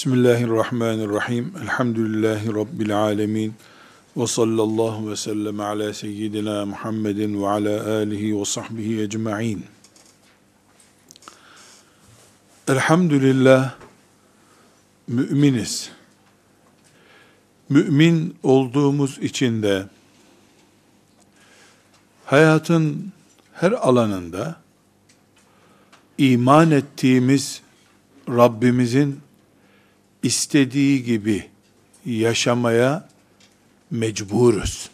Bismillahirrahmanirrahim. Elhamdülillahi Rabbil alemin. Ve sallallahu ve sellem ala seyyidina Muhammedin ve ala alihi ve sahbihi ecma'in. Elhamdülillah müminiz. Mümin olduğumuz için de hayatın her alanında iman ettiğimiz Rabbimizin istediği gibi yaşamaya mecburuz.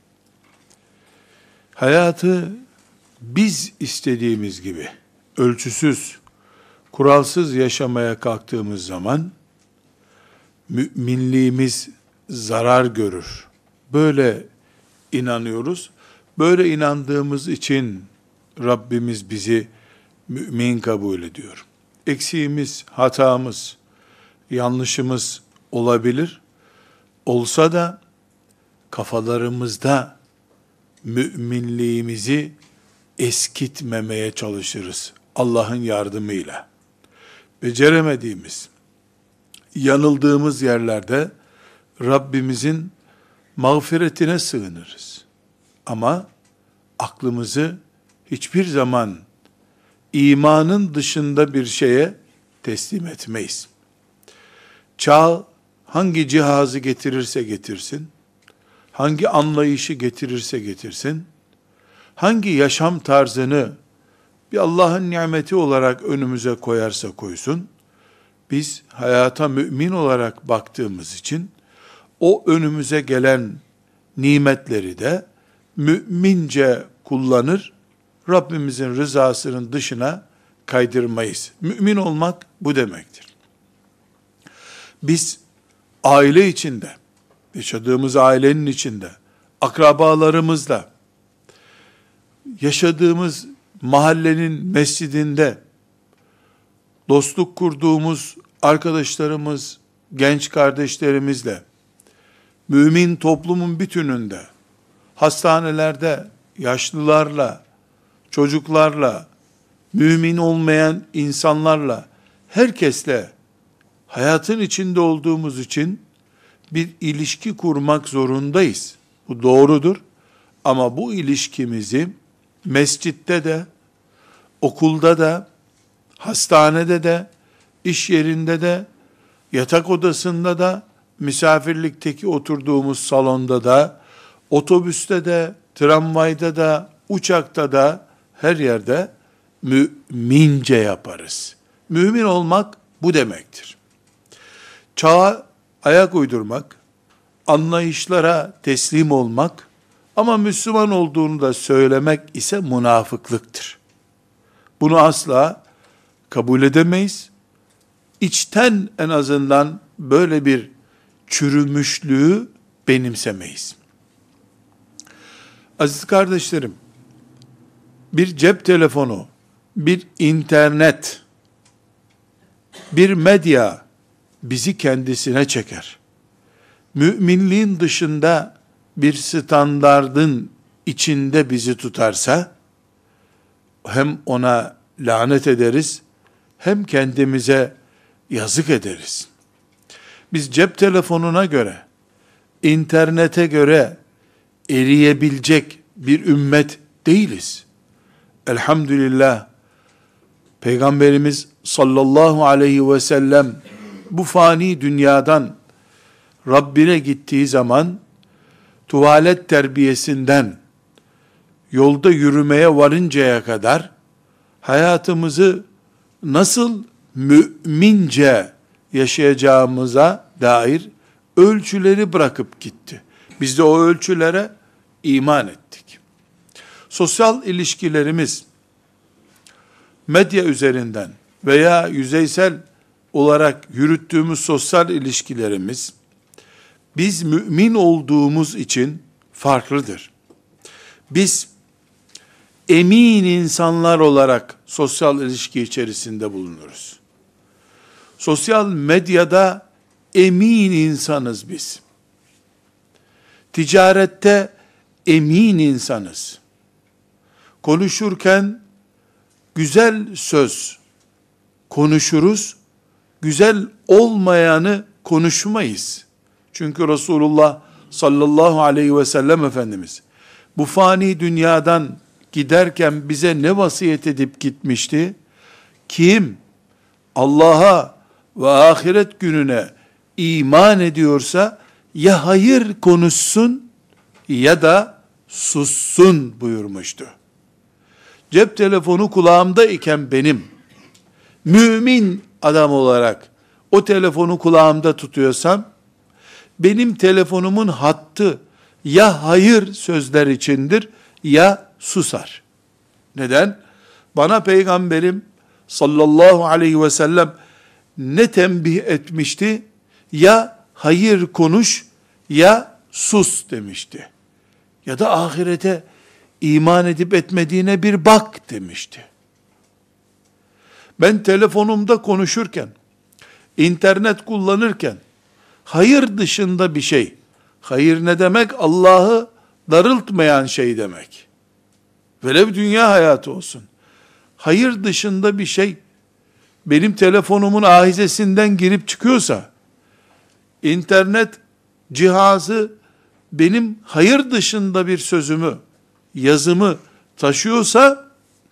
Hayatı biz istediğimiz gibi ölçüsüz, kuralsız yaşamaya kalktığımız zaman müminliğimiz zarar görür. Böyle inanıyoruz. Böyle inandığımız için Rabbimiz bizi mümin kabul ediyor. Eksiğimiz, hatamız, yanlışımız olabilir. Olsa da kafalarımızda müminliğimizi eskitmemeye çalışırız Allah'ın yardımıyla. Beceremediğimiz, yanıldığımız yerlerde Rabbimizin mağfiretine sığınırız. Ama aklımızı hiçbir zaman imanın dışında bir şeye teslim etmeyiz. Çağ hangi cihazı getirirse getirsin, hangi anlayışı getirirse getirsin, hangi yaşam tarzını bir Allah'ın nimeti olarak önümüze koyarsa koysun, biz hayata mümin olarak baktığımız için o önümüze gelen nimetleri de mümince kullanır, Rabbimizin rızasının dışına kaydırmayız. Mümin olmak bu demektir. Biz aile içinde, yaşadığımız ailenin içinde, akrabalarımızla, yaşadığımız mahallenin mescidinde, dostluk kurduğumuz arkadaşlarımız, genç kardeşlerimizle, mümin toplumun bütününde, hastanelerde, yaşlılarla, çocuklarla, mümin olmayan insanlarla, herkesle hayatın içinde olduğumuz için bir ilişki kurmak zorundayız. Bu doğrudur. Ama bu ilişkimizi mescitte de, okulda da, hastanede de, iş yerinde de, yatak odasında da, misafirlikteki oturduğumuz salonda da, otobüste de, tramvayda da, uçakta da, her yerde mümince yaparız. Mümin olmak bu demektir. Çağa ayak uydurmak, anlayışlara teslim olmak ama Müslüman olduğunu da söylemek ise münafıklıktır. Bunu asla kabul edemeyiz. İçten en azından böyle bir çürümüşlüğü benimsemeyiz. Aziz kardeşlerim, bir cep telefonu, bir internet, bir medya bizi kendisine çeker. Müminliğin dışında bir standardın içinde bizi tutarsa, hem ona lanet ederiz, hem kendimize yazık ederiz. Biz cep telefonuna göre, internete göre eriyebilecek bir ümmet değiliz. Elhamdülillah, Peygamberimiz sallallahu aleyhi ve sellem bu fani dünyadan Rabbine gittiği zaman tuvalet terbiyesinden yolda yürümeye varıncaya kadar hayatımızı nasıl mümince yaşayacağımıza dair ölçüleri bırakıp gitti. Biz de o ölçülere iman ettik. Sosyal ilişkilerimiz medya üzerinden veya yüzeysel olarak yürüttüğümüz sosyal ilişkilerimiz biz mümin olduğumuz için farklıdır. Biz emin insanlar olarak sosyal ilişki içerisinde bulunuruz. Sosyal medyada emin insanız biz. Ticarette emin insanız. Konuşurken güzel söz konuşuruz, güzel olmayanı konuşmayız. Çünkü Resulullah sallallahu aleyhi ve sellem Efendimiz bu fani dünyadan giderken bize ne vasiyet edip gitmişti? Kim Allah'a ve ahiret gününe iman ediyorsa ya hayır konuşsun ya da sussun buyurmuştu. Cep telefonu kulağımda iken benim mümin adam olarak o telefonu kulağımda tutuyorsam, benim telefonumun hattı ya hayır sözler içindir ya susar. Neden? Bana Peygamberim sallallahu aleyhi ve sellem ne tembih etmişti? Ya hayır konuş ya sus demişti. Ya da ahirete iman edip etmediğine bir bak demişti. Ben telefonumda konuşurken, internet kullanırken, hayır dışında bir şey, hayır ne demek? Allah'ı darıltmayan şey demek. Velev dünya hayatı olsun. Hayır dışında bir şey, benim telefonumun ahizesinden girip çıkıyorsa, internet cihazı benim hayır dışında bir sözümü, yazımı taşıyorsa,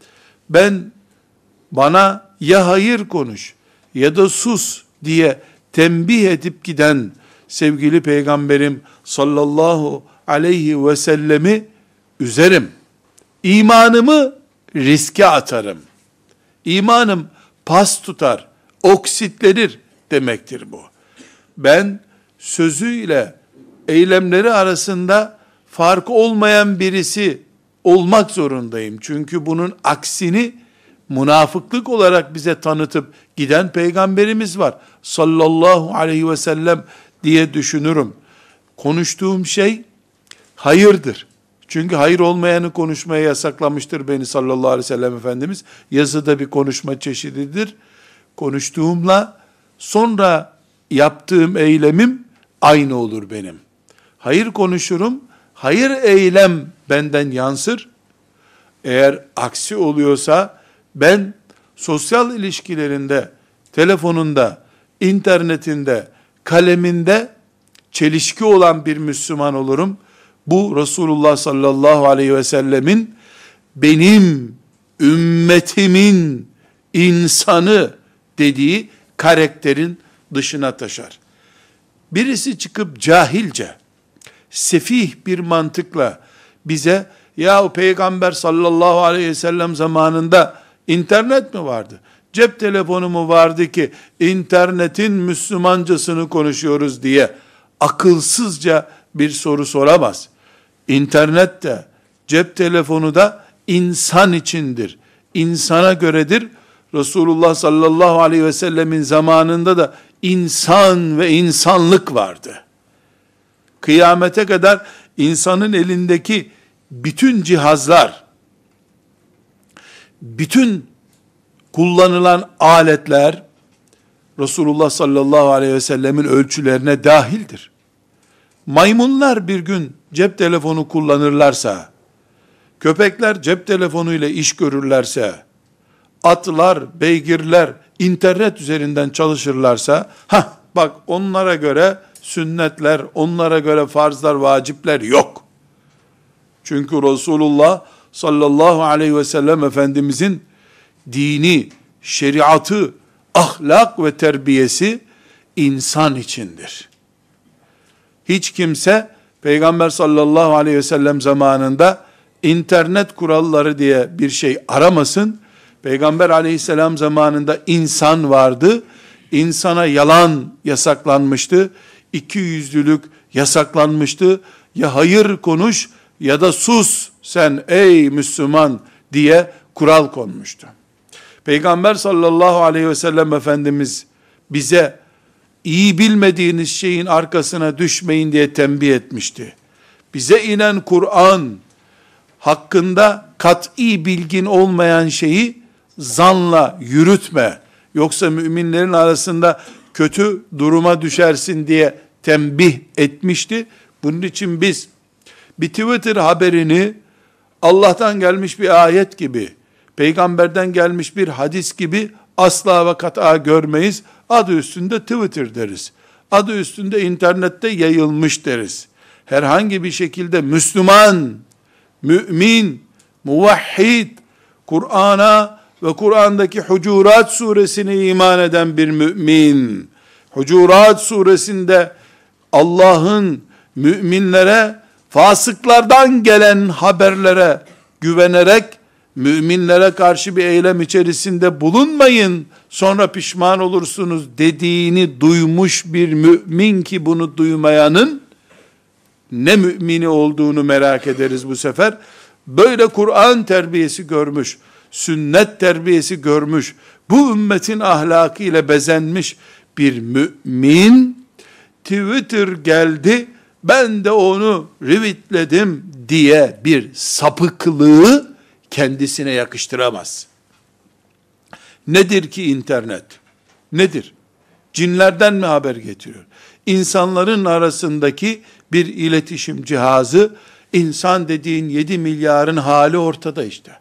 ben bana ya hayır konuş ya da sus diye tembih edip giden sevgili Peygamberim sallallahu aleyhi ve sellemi üzerim. İmanımı riske atarım. İmanım pas tutar, oksitlenir demektir bu. Ben sözüyle eylemleri arasında fark olmayan birisi olmak zorundayım. Çünkü bunun aksini münafıklık olarak bize tanıtıp giden peygamberimiz var sallallahu aleyhi ve sellem diye düşünürüm. Konuştuğum şey hayırdır. Çünkü hayır olmayanı konuşmaya yasaklamıştır beni sallallahu aleyhi ve sellem Efendimiz. Yazıda bir konuşma çeşididir. Konuştuğumla sonra yaptığım eylemim aynı olur benim. Hayır konuşurum, hayır eylem benden yansır. Eğer aksi oluyorsa ben sosyal ilişkilerinde, telefonunda, internetinde, kaleminde çelişki olan bir Müslüman olurum. Bu Resulullah sallallahu aleyhi ve sellemin benim ümmetimin insanı dediği karakterin dışına taşar. Birisi çıkıp cahilce, sefih bir mantıkla bize, ya o Peygamber sallallahu aleyhi ve sellem zamanında internet mi vardı? Cep telefonu mu vardı ki internetin Müslümancasını konuşuyoruz diye akılsızca bir soru soramaz. İnternet de, cep telefonu da insan içindir. İnsana göredir. Resulullah sallallahu aleyhi ve sellemin zamanında da insan ve insanlık vardı. Kıyamete kadar insanın elindeki bütün cihazlar, bütün kullanılan aletler, Resulullah sallallahu aleyhi ve sellemin ölçülerine dahildir. Maymunlar bir gün cep telefonu kullanırlarsa, köpekler cep telefonu ile iş görürlerse, atlar, beygirler internet üzerinden çalışırlarsa, bak onlara göre sünnetler, onlara göre farzlar, vacipler yok. Çünkü Resulullah sallallahu aleyhi ve sellem Efendimizin dini, şeriatı, ahlak ve terbiyesi insan içindir. Hiç kimse Peygamber sallallahu aleyhi ve sellem zamanında internet kuralları diye bir şey aramasın. Peygamber aleyhisselam zamanında insan vardı. İnsana yalan yasaklanmıştı. İkiyüzlülük yasaklanmıştı. Ya hayır konuş ya da sus sen ey Müslüman diye kural konmuştu. Peygamber sallallahu aleyhi ve sellem Efendimiz bize iyi bilmediğiniz şeyin arkasına düşmeyin diye tembih etmişti. Bize inen Kur'an hakkında kat'i bilgin olmayan şeyi zanla yürütme, yoksa müminlerin arasında kötü duruma düşersin diye tembih etmişti. Bunun için biz bir Twitter haberini Allah'tan gelmiş bir ayet gibi, peygamberden gelmiş bir hadis gibi asla ve kat'a görmeyiz. Adı üstünde Twitter deriz. Adı üstünde internette yayılmış deriz. Herhangi bir şekilde Müslüman, mümin, muvahhid, Kur'an'a ve Kur'an'daki Hucurat suresine iman eden bir mümin, Hucurat suresinde Allah'ın müminlere fasıklardan gelen haberlere güvenerek müminlere karşı bir eylem içerisinde bulunmayın, sonra pişman olursunuz dediğini duymuş bir mümin ki bunu duymayanın ne mümini olduğunu merak ederiz bu sefer. Böyle Kur'an terbiyesi görmüş, sünnet terbiyesi görmüş, bu ümmetin ahlakıyla bezenmiş bir mümin, Twitter geldi, ben de onu retweetledim diye bir sapıklığı kendisine yakıştıramaz. Nedir ki internet? Nedir? Cinlerden mi haber getiriyor? İnsanların arasındaki bir iletişim cihazı, insan dediğin 7 milyarın hali ortada işte.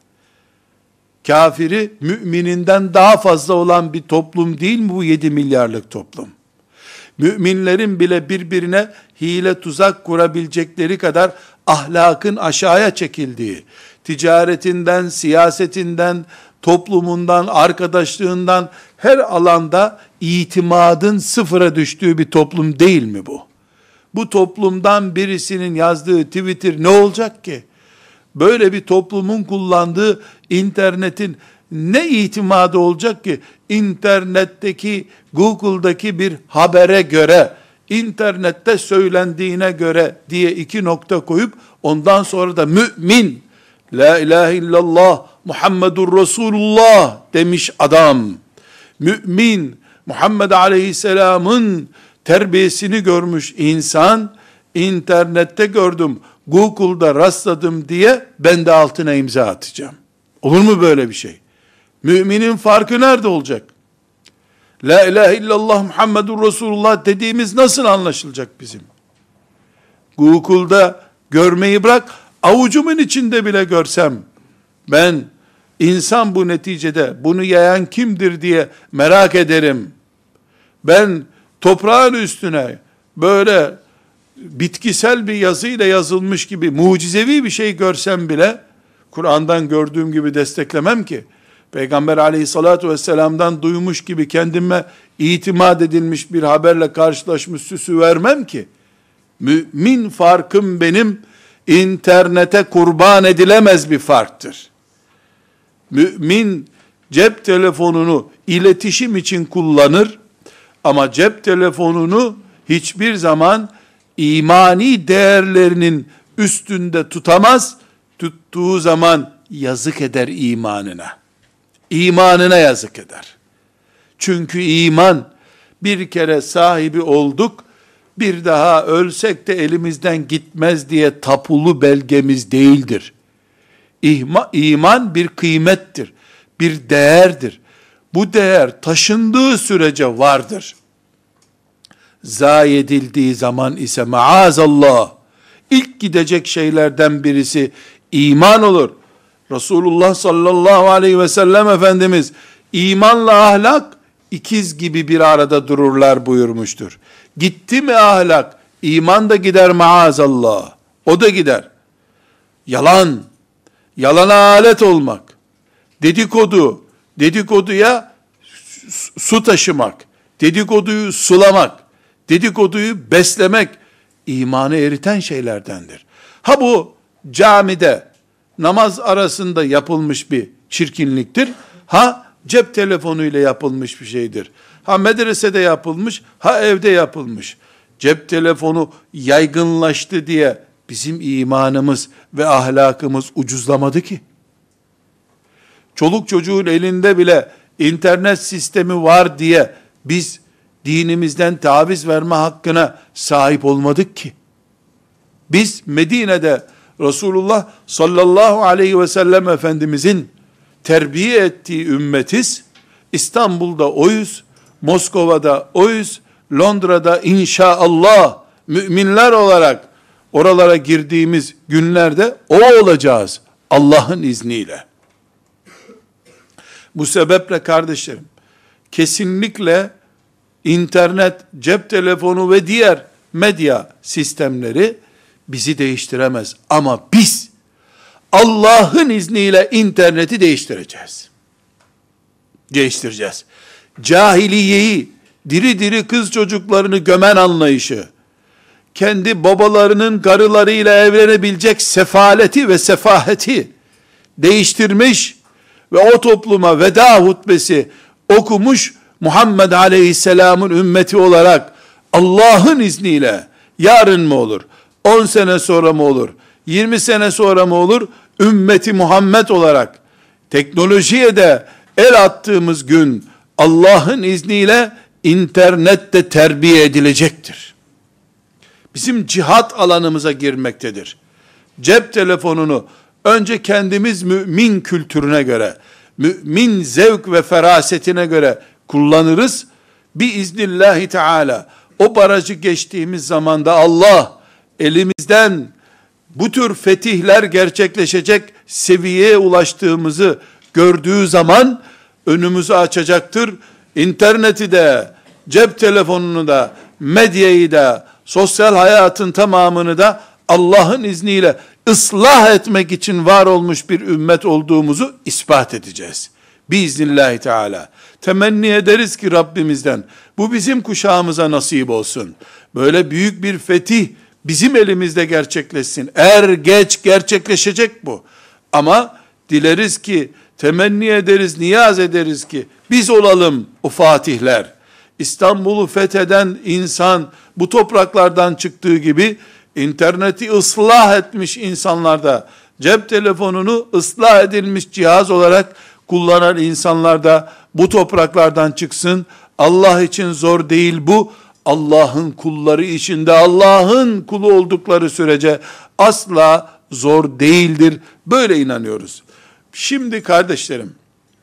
Kafiri mümininden daha fazla olan bir toplum değil mi bu 7 milyarlık toplum? Müminlerin bile birbirine hile tuzak kurabilecekleri kadar ahlakın aşağıya çekildiği, ticaretinden, siyasetinden, toplumundan, arkadaşlığından her alanda itimadın sıfıra düştüğü bir toplum değil mi bu? Bu toplumdan birisinin yazdığı Twitter ne olacak ki? Böyle bir toplumun kullandığı internetin ne itimadı olacak ki? İnternetteki, Google'daki bir habere göre, internette söylendiğine göre diye 2 nokta koyup, ondan sonra da mümin, la ilahe illallah, Muhammedur Resulullah demiş adam, mümin, Muhammed Aleyhisselam'ın terbiyesini görmüş insan, internette gördüm, Google'da rastladım diye ben de altına imza atacağım. Olur mu böyle bir şey? Müminin farkı nerede olacak? La ilahe illallah Muhammedur Resulullah dediğimiz nasıl anlaşılacak bizim? Google'da görmeyi bırak, avucumun içinde bile görsem, ben insan bu neticede, bunu yayan kimdir diye merak ederim. Ben toprağın üstüne böyle bitkisel bir yazıyla yazılmış gibi mucizevi bir şey görsem bile, Kur'an'dan gördüğüm gibi desteklemem ki. Peygamber aleyhissalatu vesselam'dan duymuş gibi kendime itimat edilmiş bir haberle karşılaşmış süsü vermem ki. Mümin farkım benim, internete kurban edilemez bir farktır. Mümin cep telefonunu iletişim için kullanır ama cep telefonunu hiçbir zaman imani değerlerinin üstünde tutamaz. Tuttuğu zaman yazık eder imanına. İmanına yazık eder. Çünkü iman, bir kere sahibi olduk, bir daha ölsek de elimizden gitmez diye tapulu belgemiz değildir. İman bir kıymettir, bir değerdir. Bu değer taşındığı sürece vardır. Zayi edildiği zaman ise maazallah, ilk gidecek şeylerden birisi iman olur. Resulullah sallallahu aleyhi ve sellem Efendimiz, imanla ahlak ikiz gibi bir arada dururlar buyurmuştur. Gitti mi ahlak, iman da gider maazallah. O da gider. Yalan, yalana alet olmak, dedikodu, dedikoduya su taşımak, dedikoduyu sulamak, dedikoduyu beslemek, imanı eriten şeylerdendir. Ha bu camide, namaz arasında yapılmış bir çirkinliktir. Ha cep telefonuyla yapılmış bir şeydir. Ha medresede yapılmış, ha evde yapılmış. Cep telefonu yaygınlaştı diye bizim imanımız ve ahlakımız ucuzlamadı ki. Çoluk çocuğun elinde bile internet sistemi var diye biz dinimizden taviz verme hakkına sahip olmadık ki. Biz Medine'de Resulullah sallallahu aleyhi ve sellem Efendimizin terbiye ettiği ümmetiz. İstanbul'da oyuz, Moskova'da oyuz, Londra'da inşallah müminler olarak oralara girdiğimiz günlerde o olacağız Allah'ın izniyle. Bu sebeple kardeşlerim, kesinlikle internet, cep telefonu ve diğer medya sistemleri bizi değiştiremez. Ama biz Allah'ın izniyle interneti değiştireceğiz. Değiştireceğiz. Cahiliyeyi, diri diri kız çocuklarını gömen anlayışı, kendi babalarının karılarıyla evlenebilecek sefaleti ve sefaheti değiştirmiş ve o topluma veda hutbesi okumuş Muhammed Aleyhisselam'ın ümmeti olarak Allah'ın izniyle yarın mı olur, 10 sene sonra mı olur, 20 sene sonra mı olur, ümmeti Muhammed olarak teknolojiye de el attığımız gün Allah'ın izniyle internette terbiye edilecektir. Bizim cihat alanımıza girmektedir. Cep telefonunu önce kendimiz mümin kültürüne göre, mümin zevk ve ferasetine göre kullanırız. Biiznillahü teala o barajı geçtiğimiz zamanda Allah elimizden bu tür fetihler gerçekleşecek seviyeye ulaştığımızı gördüğü zaman önümüzü açacaktır. İnterneti de, cep telefonunu da, medyayı da, sosyal hayatın tamamını da Allah'ın izniyle ıslah etmek için var olmuş bir ümmet olduğumuzu ispat edeceğiz. Biiznillahü teala. Temenni ederiz ki Rabbimizden bu bizim kuşağımıza nasip olsun. Böyle büyük bir fetih bizim elimizde gerçekleşsin. Er geç gerçekleşecek bu. Ama dileriz ki, temenni ederiz, niyaz ederiz ki biz olalım o fatihler. İstanbul'u fetheden insan bu topraklardan çıktığı gibi interneti ıslah etmiş insanlar da, cep telefonunu ıslah edilmiş cihaz olarak kullanan insanlar da bu topraklardan çıksın. Allah için zor değil bu. Allah'ın kulları içinde Allah'ın kulu oldukları sürece asla zor değildir. Böyle inanıyoruz. Şimdi kardeşlerim,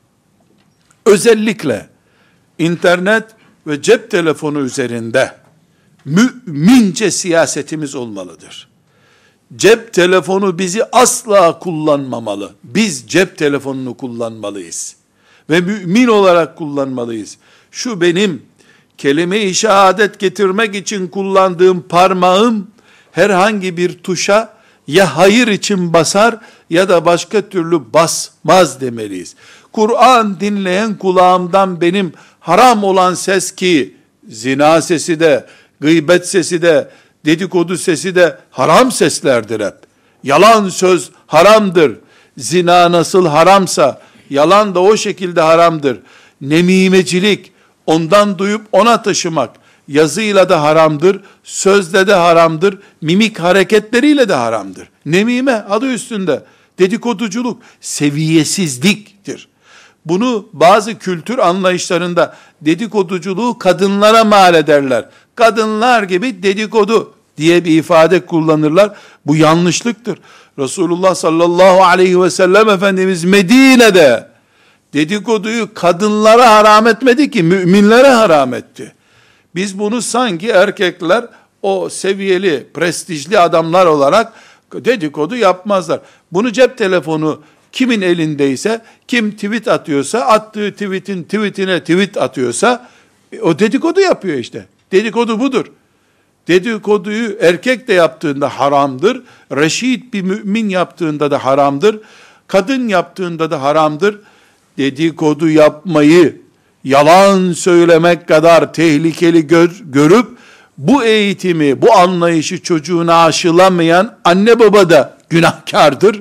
özellikle internet ve cep telefonu üzerinde mümince siyasetimiz olmalıdır. Cep telefonu bizi asla kullanmamalı. Biz cep telefonunu kullanmalıyız. Ve mümin olarak kullanmalıyız. Şu benim kelime-i şehadet getirmek için kullandığım parmağım herhangi bir tuşa ya hayır için basar ya da başka türlü basmaz demeliyiz. Kur'an dinleyen kulağımdan benim haram olan ses ki zina sesi de, gıybet sesi de, dedikodu sesi de haram seslerdir hep. Yalan söz haramdır. Zina nasıl haramsa yalan da o şekilde haramdır. Nemimecilik, ondan duyup ona taşımak yazıyla da haramdır, sözle de haramdır, mimik hareketleriyle de haramdır. Nemime adı üstünde. Dedikoduculuk seviyesizliktir. Bunu bazı kültür anlayışlarında dedikoduculuğu kadınlara mal ederler. Kadınlar gibi dedikodu diye bir ifade kullanırlar. Bu yanlışlıktır. Resulullah sallallahu aleyhi ve sellem Efendimiz Medine'de dedikoduyu kadınlara haram etmedi ki müminlere haram etti. Biz bunu sanki erkekler o seviyeli, prestijli adamlar olarak dedikodu yapmazlar. Bunu cep telefonu kimin elindeyse, kim tweet atıyorsa, attığı tweetine tweet atıyorsa, o dedikodu yapıyor işte. Dedikodu budur. Dedikoduyu erkek de yaptığında haramdır. Reşit bir mümin yaptığında da haramdır. Kadın yaptığında da haramdır. Dedikodu yapmayı yalan söylemek kadar tehlikeli görüp bu eğitimi, bu anlayışı çocuğuna aşılamayan anne baba da günahkardır.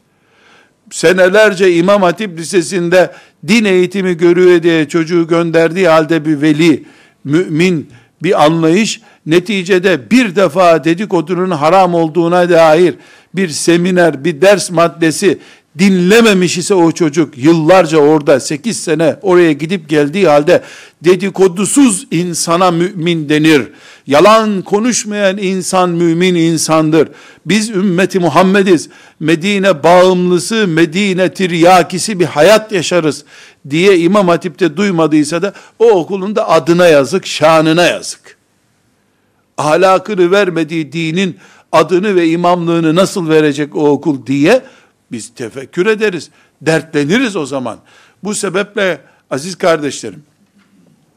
Senelerce İmam Hatip Lisesi'nde din eğitimi görüyor diye çocuğu gönderdiği halde bir veli, mümin bir anlayış, neticede bir defa dedikodunun haram olduğuna dair bir seminer, bir ders maddesi dinlememiş ise o çocuk yıllarca orada 8 sene oraya gidip geldiği halde dedikodusuz insana mümin denir. Yalan konuşmayan insan mümin insandır. Biz ümmeti Muhammediz. Medine bağımlısı, Medine tiryakisi bir hayat yaşarız diye İmam Hatip'te duymadıysa da o okulun da adına yazık, şanına yazık. Ahlakını vermediği dinin adını ve imamlığını nasıl verecek o okul diye biz tefekkür ederiz, dertleniriz o zaman. Bu sebeple aziz kardeşlerim,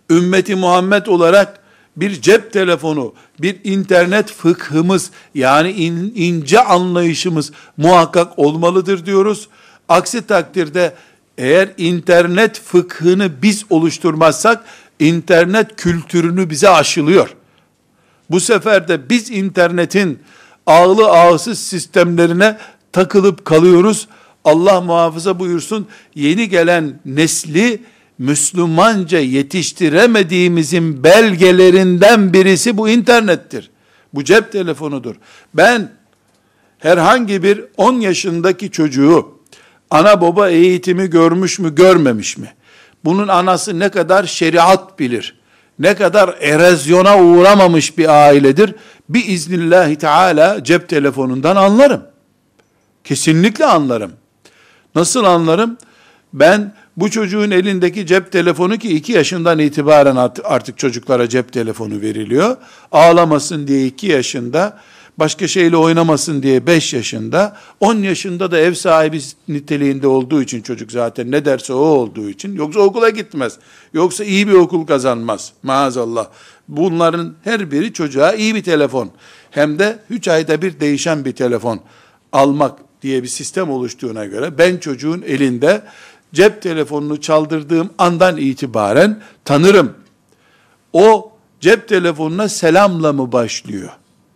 Ümmeti Muhammed olarak bir cep telefonu, bir internet fıkhımız, yani ince anlayışımız muhakkak olmalıdır diyoruz. Aksi takdirde eğer internet fıkhını biz oluşturmazsak, internet kültürünü bize aşılıyor. Bu sefer de biz internetin ağlı ağsız sistemlerine takılıp kalıyoruz. Allah muhafaza buyursun, yeni gelen nesli Müslümanca yetiştiremediğimizin belgelerinden birisi bu internettir. Bu cep telefonudur. Ben herhangi bir 10 yaşındaki çocuğu ana baba eğitimi görmüş mü görmemiş mi? Bunun anası ne kadar şeriat bilir, ne kadar erozyona uğramamış bir ailedir, biiznillahü teala cep telefonundan anlarım. Kesinlikle anlarım. Nasıl anlarım? Ben bu çocuğun elindeki cep telefonu, ki 2 yaşından itibaren artık çocuklara cep telefonu veriliyor. Ağlamasın diye 2 yaşında, başka şeyle oynamasın diye 5 yaşında, 10 yaşında da ev sahibi niteliğinde olduğu için çocuk, zaten ne derse o olduğu için, yoksa okula gitmez. Yoksa iyi bir okul kazanmaz. Maazallah. Bunların her biri çocuğa iyi bir telefon, hem de 3 ayda bir değişen bir telefon almak diye bir sistem oluştuğuna göre, ben çocuğun elinde cep telefonunu çaldırdığım andan itibaren tanırım. O cep telefonuna selamla mı başlıyor?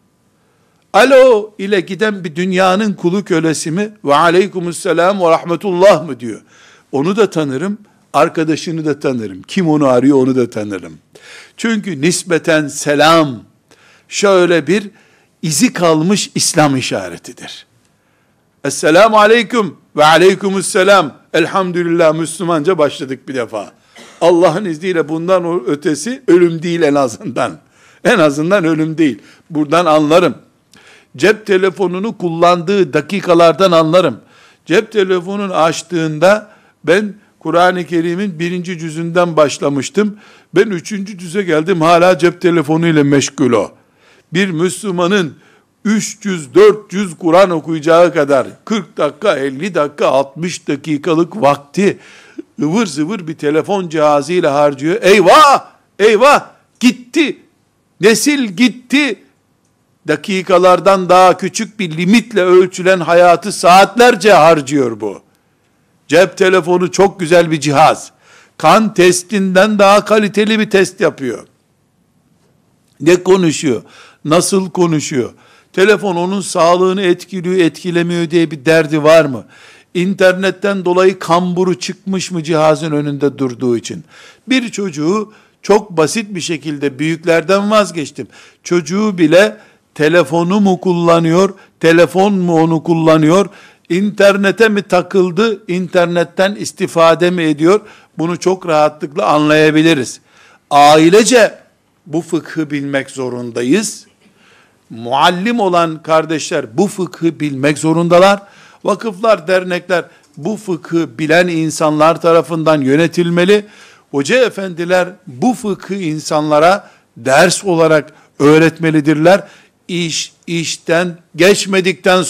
Alo ile giden bir dünyanın kulu kölesi mi? Ve aleykümselam ve rahmetullah mı diyor? Onu da tanırım, arkadaşını da tanırım. Kim onu arıyor onu da tanırım. Çünkü nispeten selam şöyle bir izi kalmış İslam işaretidir. Esselamu aleyküm ve aleykümselam. Elhamdülillah, Müslümanca başladık bir defa. Allah'ın izniyle bundan ötesi ölüm değil en azından. En azından ölüm değil. Buradan anlarım. Cep telefonunu kullandığı dakikalardan anlarım. Cep telefonunu açtığında, ben Kur'an-ı Kerim'in 1. cüzünden başlamıştım. Ben 3. cüze geldim, hala cep telefonu ile meşgul o. Bir Müslümanın 300-400 Kur'an okuyacağı kadar 40 dakika, 50 dakika, 60 dakikalık vakti ıvır zıvır bir telefon cihazıyla harcıyor. Eyvah! Eyvah! Gitti! Nesil gitti! Dakikalardan daha küçük bir limitle ölçülen hayatı saatlerce harcıyor bu. Cep telefonu çok güzel bir cihaz. Kan testinden daha kaliteli bir test yapıyor. Ne konuşuyor? Nasıl konuşuyor? Telefon onun sağlığını etkiliyor, etkilemiyor diye bir derdi var mı? İnternetten dolayı kamburu çıkmış mı cihazın önünde durduğu için? Bir çocuğu çok basit bir şekilde, büyüklerden vazgeçtim, çocuğu bile telefonu mu kullanıyor, telefon mu onu kullanıyor, internete mi takıldı, internetten istifade mi ediyor? Bunu çok rahatlıkla anlayabiliriz. Ailece bu fıkhı bilmek zorundayız. Muallim olan kardeşler bu fıkhı bilmek zorundalar. Vakıflar, dernekler bu fıkhı bilen insanlar tarafından yönetilmeli. Hoca efendiler bu fıkhı insanlara ders olarak öğretmelidirler. İş işten geçmedikten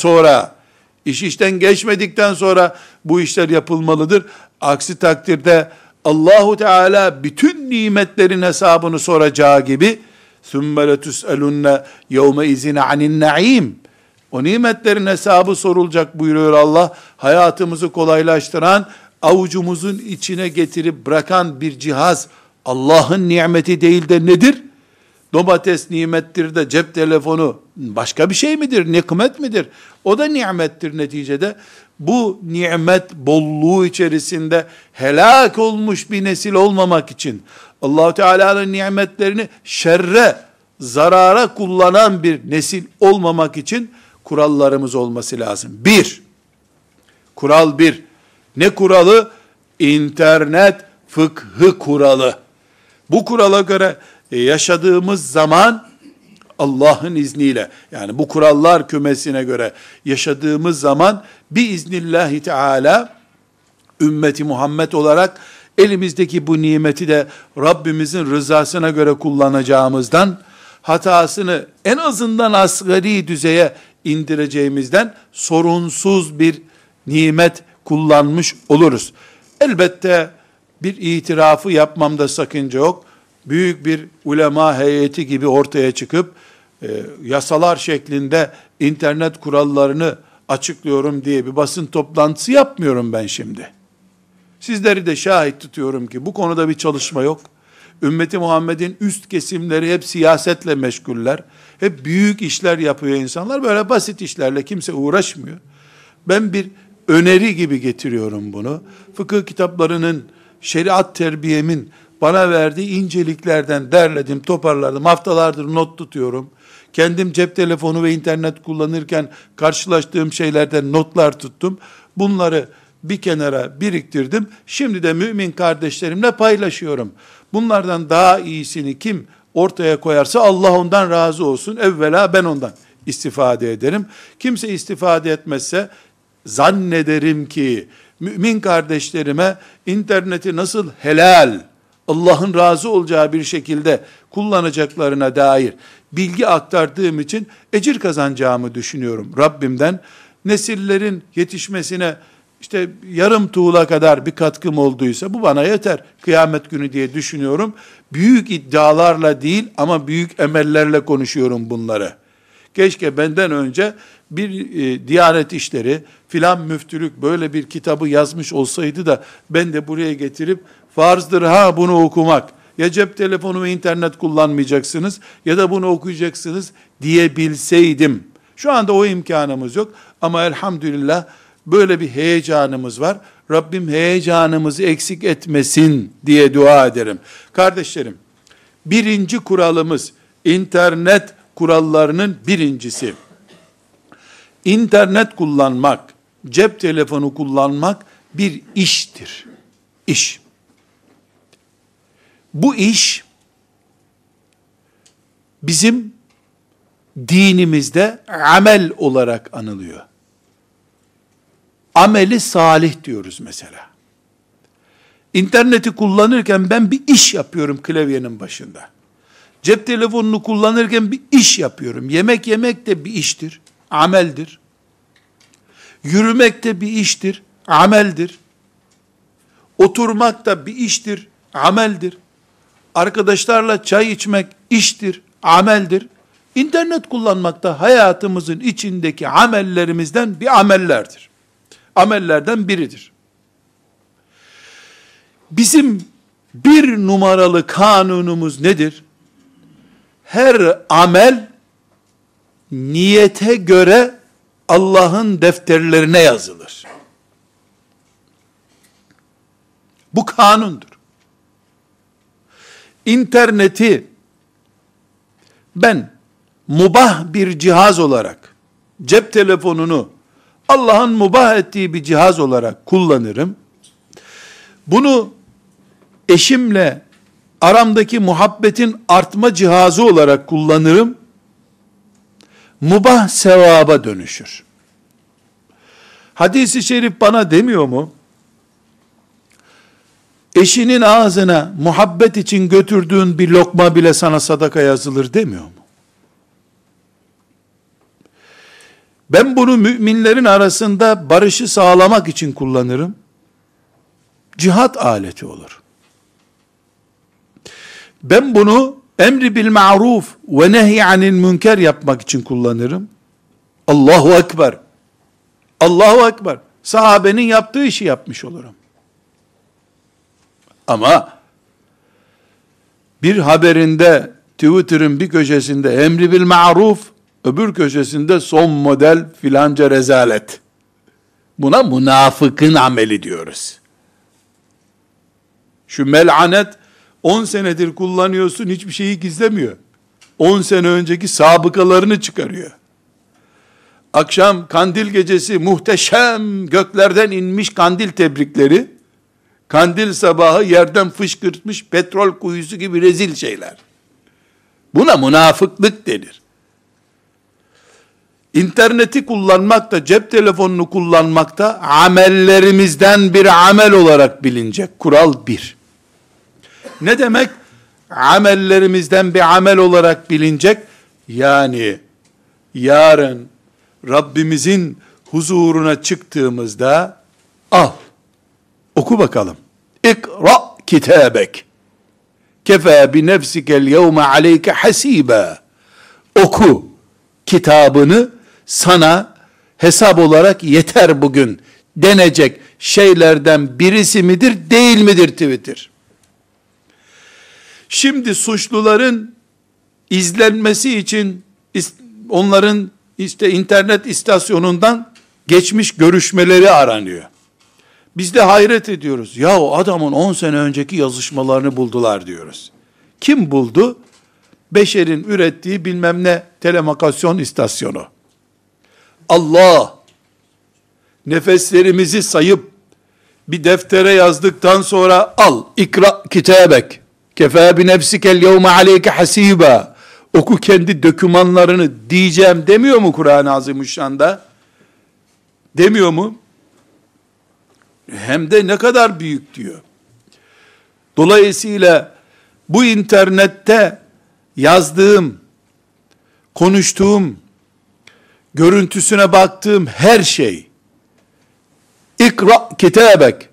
sonra bu işler yapılmalıdır. Aksi takdirde Allahu Teala bütün nimetlerin hesabını soracağı gibi ثُمَّ لَتُسْأَلُنَّ يَوْمَ اِذِنَ عَنِ النَّعِيمِ, o nimetlerin hesabı sorulacak buyuruyor Allah. Hayatımızı kolaylaştıran, avucumuzun içine getirip bırakan bir cihaz Allah'ın nimeti değil de nedir? Domates nimettir de cep telefonu başka bir şey midir? Nikmet midir? O da nimettir neticede. Bu nimet bolluğu içerisinde helak olmuş bir nesil olmamak için, Allah-u Teala'nın nimetlerini şerre, zarara kullanan bir nesil olmamak için kurallarımız olması lazım. Kural bir. Ne kuralı? İnternet fıkhı kuralı. Bu kurala göre yaşadığımız zaman, Allah'ın izniyle, yani bu kurallar kümesine göre yaşadığımız zaman biiznillahü teala ümmeti Muhammed olarak elimizdeki bu nimeti de Rabbimizin rızasına göre kullanacağımızdan, hatasını en azından asgari düzeye indireceğimizden sorunsuz bir nimet kullanmış oluruz. Elbette bir itirafı yapmamda sakınca yok. büyük bir ulema heyeti gibi ortaya çıkıp yasalar şeklinde internet kurallarını açıklıyorum diye bir basın toplantısı yapmıyorum ben şimdi. Sizleri de şahit tutuyorum ki bu konuda bir çalışma yok. Ümmeti Muhammed'in üst kesimleri hep siyasetle meşguller. Hep büyük işler yapıyor insanlar. Böyle basit işlerle kimse uğraşmıyor. Ben bir öneri gibi getiriyorum bunu. Fıkıh kitaplarının, şeriat terbiyemin bana verdiği inceliklerden derledim, toparladım. Haftalardır not tutuyorum. Kendim cep telefonu ve internet kullanırken karşılaştığım şeylerden notlar tuttum. Bunları bir kenara biriktirdim. Şimdi de mümin kardeşlerimle paylaşıyorum. Bunlardan daha iyisini kim ortaya koyarsa Allah ondan razı olsun. Evvela ben ondan istifade ederim. Kimse istifade etmezse zannederim ki mümin kardeşlerime interneti nasıl helal, Allah'ın razı olacağı bir şekilde kullanacaklarına dair bilgi aktardığım için ecir kazanacağımı düşünüyorum Rabbimden. Nesillerin yetişmesine işte yarım tuğla kadar bir katkım olduysa bu bana yeter kıyamet günü diye düşünüyorum. Büyük iddialarla değil ama büyük emellerle konuşuyorum bunları. Keşke benden önce bir Diyanet İşleri filan müftülük böyle bir kitabı yazmış olsaydı da ben de buraya getirip farzdır ha bunu okumak. Ya cep telefonu ve internet kullanmayacaksınız ya da bunu okuyacaksınız diyebilseydim. Şu anda o imkanımız yok ama elhamdülillah böyle bir heyecanımız var. Rabbim heyecanımızı eksik etmesin diye dua ederim. Kardeşlerim, birinci kuralımız internet kurallarının birincisi. İnternet kullanmak, cep telefonu kullanmak bir iştir. İş. Bu iş bizim dinimizde amel olarak anılıyor. Ameli salih diyoruz mesela. İnterneti kullanırken ben bir iş yapıyorum klavyenin başında. Cep telefonunu kullanırken bir iş yapıyorum. Yemek yemek de bir iştir, ameldir. Yürümek de bir iştir, ameldir. Oturmak da bir iştir, ameldir. Arkadaşlarla çay içmek iştir, ameldir. İnternet kullanmak da hayatımızın içindeki amellerimizden bir amellerdir. Amellerden biridir. Bizim bir numaralı kanunumuz nedir? Her amel niyete göre Allah'ın defterlerine yazılır. Bu kanundur. İnterneti ben mubah bir cihaz olarak, cep telefonunu Allah'ın mubah ettiği bir cihaz olarak kullanırım. Bunu eşimle aramdaki muhabbetin artma cihazı olarak kullanırım. Mubah sevaba dönüşür. Hadis-i şerif bana demiyor mu? Eşinin ağzına muhabbet için götürdüğün bir lokma bile sana sadaka yazılır demiyor mu? Ben bunu müminlerin arasında barışı sağlamak için kullanırım. Cihat aleti olur. Ben bunu emri bil ma'ruf ve nehy anil münker yapmak için kullanırım. Allahu Ekber. Allahu Ekber. Sahabenin yaptığı işi yapmış olurum. Ama bir haberinde Twitter'ın bir köşesinde emri bil ma'ruf, öbür köşesinde son model filanca rezalet. Buna münafıkın ameli diyoruz. Şu melanet 10 senedir kullanıyorsun, hiçbir şeyi gizlemiyor. 10 sene önceki sabıkalarını çıkarıyor. Akşam kandil gecesi muhteşem göklerden inmiş kandil tebrikleri, kandil sabahı yerden fışkırtmış petrol kuyusu gibi rezil şeyler. Buna münafıklık denir. İnterneti kullanmak da, cep telefonunu kullanmak da amellerimizden bir amel olarak bilinecek. Kural 1. Ne demek? Amellerimizden bir amel olarak bilinecek. Yani yarın Rabbimizin huzuruna çıktığımızda al, oku bakalım. İkra kitabek. Kefe bi nefsikel yevme aleyke hasibe. Oku kitabını, sana hesap olarak yeter bugün denecek şeylerden birisi midir, değil midir Twitter? Şimdi suçluların izlenmesi için onların işte internet istasyonundan geçmiş görüşmeleri aranıyor. Biz de hayret ediyoruz. Ya o adamın 10 sene önceki yazışmalarını buldular diyoruz. Kim buldu? Beşer'in ürettiği bilmem ne telemakasyon istasyonu. Allah nefeslerimizi sayıp bir deftere yazdıktan sonra al, ikra kitabek, kefe bi nefsikel yevme aleyke hasiba, oku kendi dokümanlarını diyeceğim demiyor mu Kur'an-ı Azimüşşan'da? Demiyor mu? Hem de ne kadar büyük diyor. Dolayısıyla bu internette yazdığım, konuştuğum, görüntüsüne baktığım her şey, ikra kitabek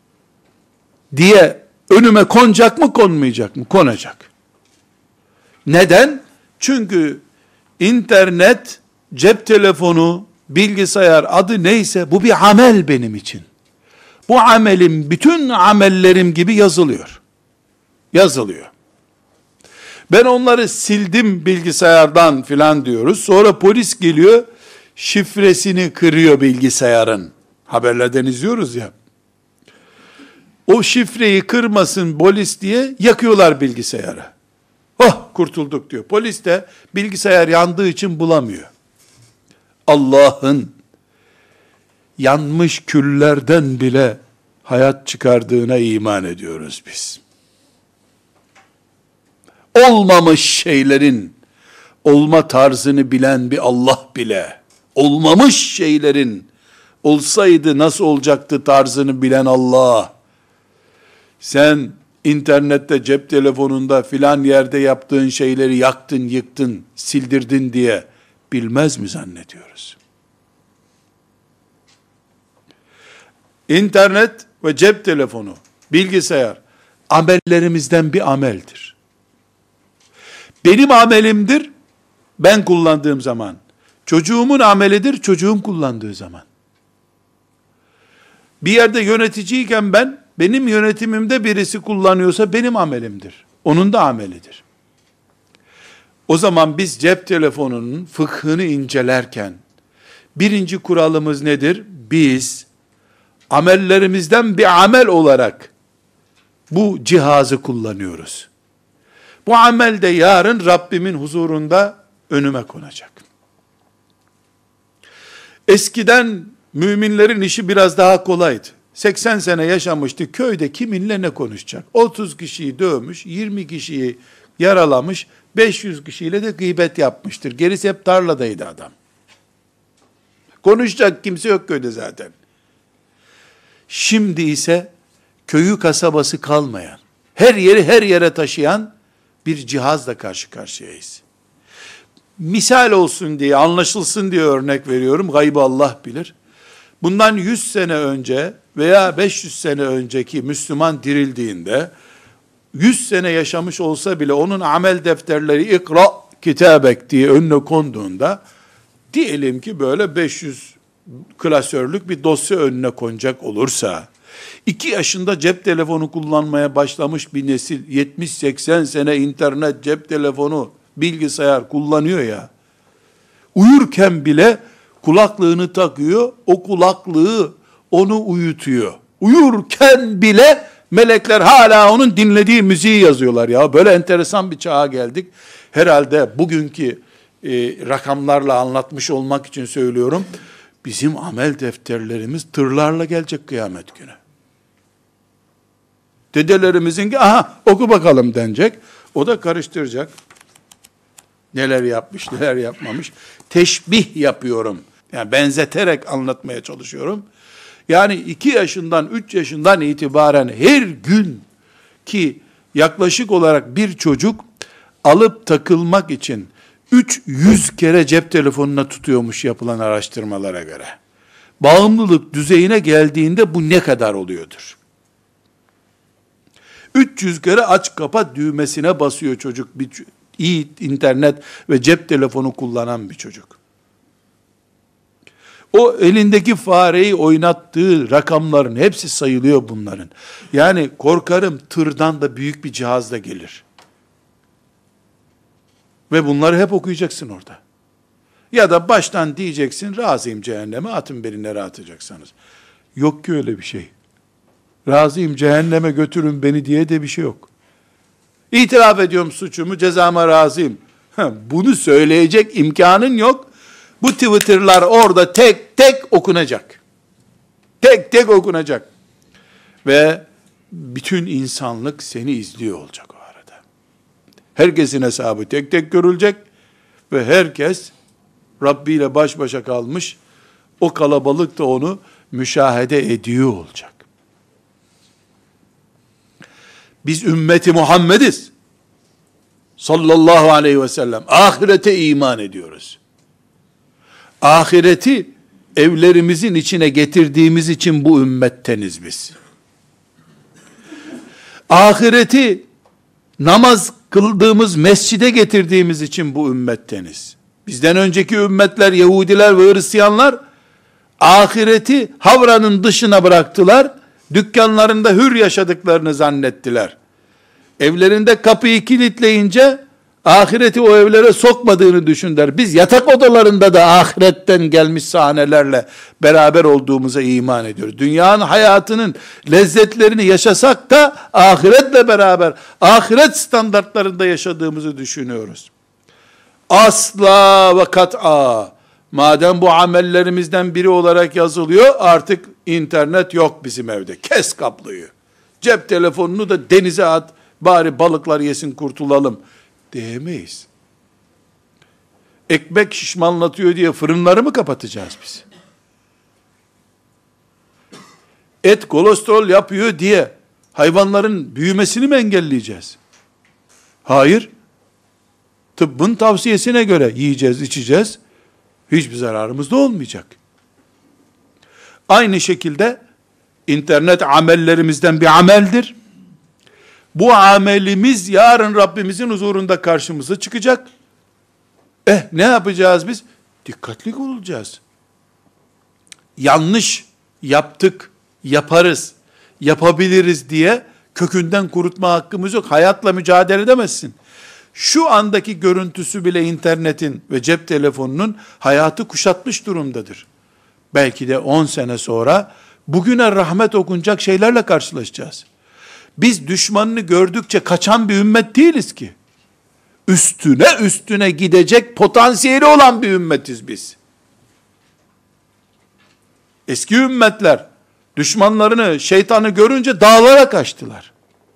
diye önüme konacak mı, konmayacak mı? Konacak. Neden? Çünkü internet, cep telefonu, bilgisayar, adı neyse bu bir amel benim için. Bu amelim bütün amellerim gibi yazılıyor. Yazılıyor. Ben onları sildim bilgisayardan filan diyoruz. Sonra polis geliyor, şifresini kırıyor bilgisayarın. Haberlerden izliyoruz ya. O şifreyi kırmasın polis diye yakıyorlar bilgisayarı. Oh, kurtulduk diyor. Polis de bilgisayar yandığı için bulamıyor. Allah'ın yanmış küllerden bile hayat çıkardığına iman ediyoruz biz. Olmamış şeylerin olma tarzını bilen bir Allah bile, olmamış şeylerin olsaydı nasıl olacaktı tarzını bilen Allah, sen internette, cep telefonunda filan yerde yaptığın şeyleri yaktın, yıktın, sildirdin diye bilmez mi zannediyoruz? İnternet ve cep telefonu, bilgisayar, amellerimizden bir ameldir. Benim amelimdir, ben kullandığım zaman. Çocuğumun amelidir, çocuğum kullandığı zaman. Bir yerde yöneticiyken benim yönetimimde birisi kullanıyorsa benim amelimdir. Onun da amelidir. O zaman biz cep telefonunun fıkhını incelerken, birinci kuralımız nedir? Biz, amellerimizden bir amel olarak bu cihazı kullanıyoruz. Bu amel de yarın Rabbimin huzurunda önüme konacak. Eskiden müminlerin işi biraz daha kolaydı. 80 sene yaşamıştı, köyde kiminle ne konuşacak? 30 kişiyi dövmüş, 20 kişiyi yaralamış, 500 kişiyle de gıybet yapmıştır. Gerisi hep tarladaydı adam. Konuşacak kimse yok köyde zaten. Şimdi ise köyü kasabası kalmayan, her yeri her yere taşıyan bir cihazla karşı karşıyayız. Misal olsun diye, anlaşılsın diye örnek veriyorum. Gaybı Allah bilir. Bundan 100 sene önce veya 500 sene önceki Müslüman dirildiğinde, 100 sene yaşamış olsa bile onun amel defterleri ikra kitabek diye önüne konduğunda, diyelim ki böyle 500 klasörlük bir dosya önüne konacak olursa, 2 yaşında cep telefonu kullanmaya başlamış bir nesil, 70-80 sene internet, cep telefonu, bilgisayar kullanıyor ya, uyurken bile kulaklığını takıyor, o kulaklığı onu uyutuyor. Uyurken bile melekler hala onun dinlediği müziği yazıyorlar ya. Böyle enteresan bir çağa geldik. Herhalde bugünkü rakamlarla anlatmış olmak için söylüyorum. Bizim amel defterlerimiz tırlarla gelecek kıyamet günü. Dedelerimizin ki aha oku bakalım denecek. O da karıştıracak. Neler yapmış, neler yapmamış. Teşbih yapıyorum. Yani benzeterek anlatmaya çalışıyorum. Yani 2 yaşından, 3 yaşından itibaren her gün ki yaklaşık olarak bir çocuk alıp takılmak için 300 kere cep telefonuna tutuyormuş yapılan araştırmalara göre. Bağımlılık düzeyine geldiğinde bu ne kadar oluyordur? 300 kere aç kapat düğmesine basıyor çocuk. İyi internet ve cep telefonu kullanan bir çocuk. O elindeki fareyi oynattığı rakamların hepsi sayılıyor bunların. Yani korkarım tırdan da büyük bir cihazla gelir. Ve bunları hep okuyacaksın orada. Ya da baştan diyeceksin, razıyım cehenneme, atın beni nereye atacaksanız. Yok ki öyle bir şey. Razıyım cehenneme götürün beni diye de bir şey yok. İtiraf ediyorum suçumu, cezama razıyım. Bunu söyleyecek imkanın yok. Bu Twitter'lar orada tek tek okunacak. Tek tek okunacak. Ve bütün insanlık seni izliyor olacak o arada. Herkesin hesabı tek tek görülecek ve herkes Rabbi ile baş başa kalmış, o kalabalık da onu müşahede ediyor olacak. Biz ümmeti Muhammediz. Sallallahu aleyhi ve sellem. Ahirete iman ediyoruz. Ahireti evlerimizin içine getirdiğimiz için bu ümmetteniz biz. Ahireti namaz kıldığımız mescide getirdiğimiz için bu ümmetteniz. Bizden önceki ümmetler, Yahudiler ve Hristiyanlar ahireti havranın dışına bıraktılar. Dükkanlarında hür yaşadıklarını zannettiler. Evlerinde kapıyı kilitleyince ahireti o evlere sokmadığını düşündüler. Biz yatak odalarında da ahiretten gelmiş sahnelerle beraber olduğumuza iman ediyoruz. Dünyanın hayatının lezzetlerini yaşasak da ahiretle beraber ahiret standartlarında yaşadığımızı düşünüyoruz. Asla ve kat'a, madem bu amellerimizden biri olarak yazılıyor, artık internet yok bizim evde. Kes kabloyu. Cep telefonunu da denize at, bari balıklar yesin kurtulalım diyemeyiz. Ekmek şişmanlatıyor diye fırınları mı kapatacağız biz? Et kolesterol yapıyor diye hayvanların büyümesini mi engelleyeceğiz? Hayır. Tıbbın tavsiyesine göre yiyeceğiz, içeceğiz. Hiçbir zararımız da olmayacak. Aynı şekilde internet amellerimizden bir ameldir. Bu amelimiz yarın Rabbimizin huzurunda karşımıza çıkacak. Ne yapacağız biz? Dikkatli olacağız. Yanlış yaptık, yaparız, yapabiliriz diye kökünden kurutma hakkımız yok. Hayatla mücadele edemezsin. Şu andaki görüntüsü bile internetin ve cep telefonunun hayatı kuşatmış durumdadır. Belki de 10 sene sonra bugüne rahmet okunacak şeylerle karşılaşacağız. Biz düşmanını gördükçe kaçan bir ümmet değiliz ki. Üstüne üstüne gidecek potansiyeli olan bir ümmetiz biz. Eski ümmetler düşmanlarını, şeytanı görünce dağlara kaçtılar.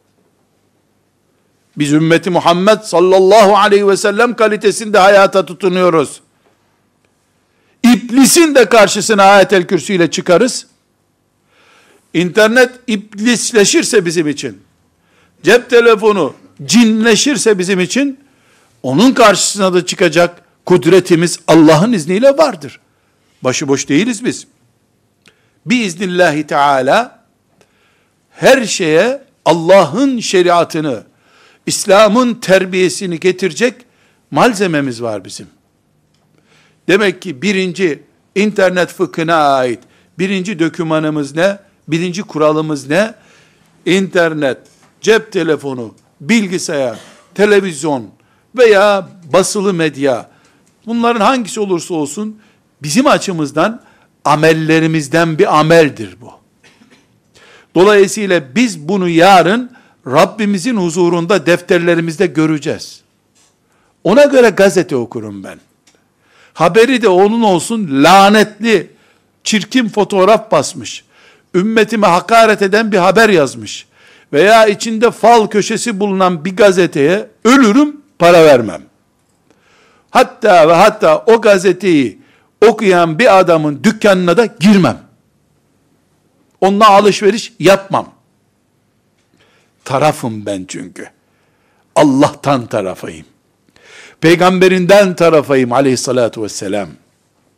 Biz ümmeti Muhammed sallallahu aleyhi ve sellem kalitesinde hayata tutunuyoruz. İblisin de karşısına Ayet-el Kürsü ile çıkarız. İnternet iblisleşirse bizim için, cep telefonu cinleşirse bizim için, onun karşısına da çıkacak kudretimiz Allah'ın izniyle vardır. Başıboş değiliz biz. Biiznillahü Teala her şeye Allah'ın şeriatını, İslam'ın terbiyesini getirecek malzememiz var bizim. Demek ki birinci internet fıkhına ait birinci dokümanımız ne? Birinci kuralımız ne? İnternet, cep telefonu, bilgisayar, televizyon veya basılı medya, bunların hangisi olursa olsun bizim açımızdan amellerimizden bir ameldir bu. Dolayısıyla biz bunu yarın Rabbimizin huzurunda defterlerimizde göreceğiz. Ona göre gazete okurum ben. Haberi de onun olsun, lanetli, çirkin fotoğraf basmış, ümmetime hakaret eden bir haber yazmış veya içinde fal köşesi bulunan bir gazeteye ölürüm, para vermem. Hatta ve hatta o gazeteyi okuyan bir adamın dükkanına da girmem. Onunla alışveriş yapmam. Tarafım ben çünkü. Allah'tan tarafayım. Peygamberinden tarafayım aleyhissalatu vesselam.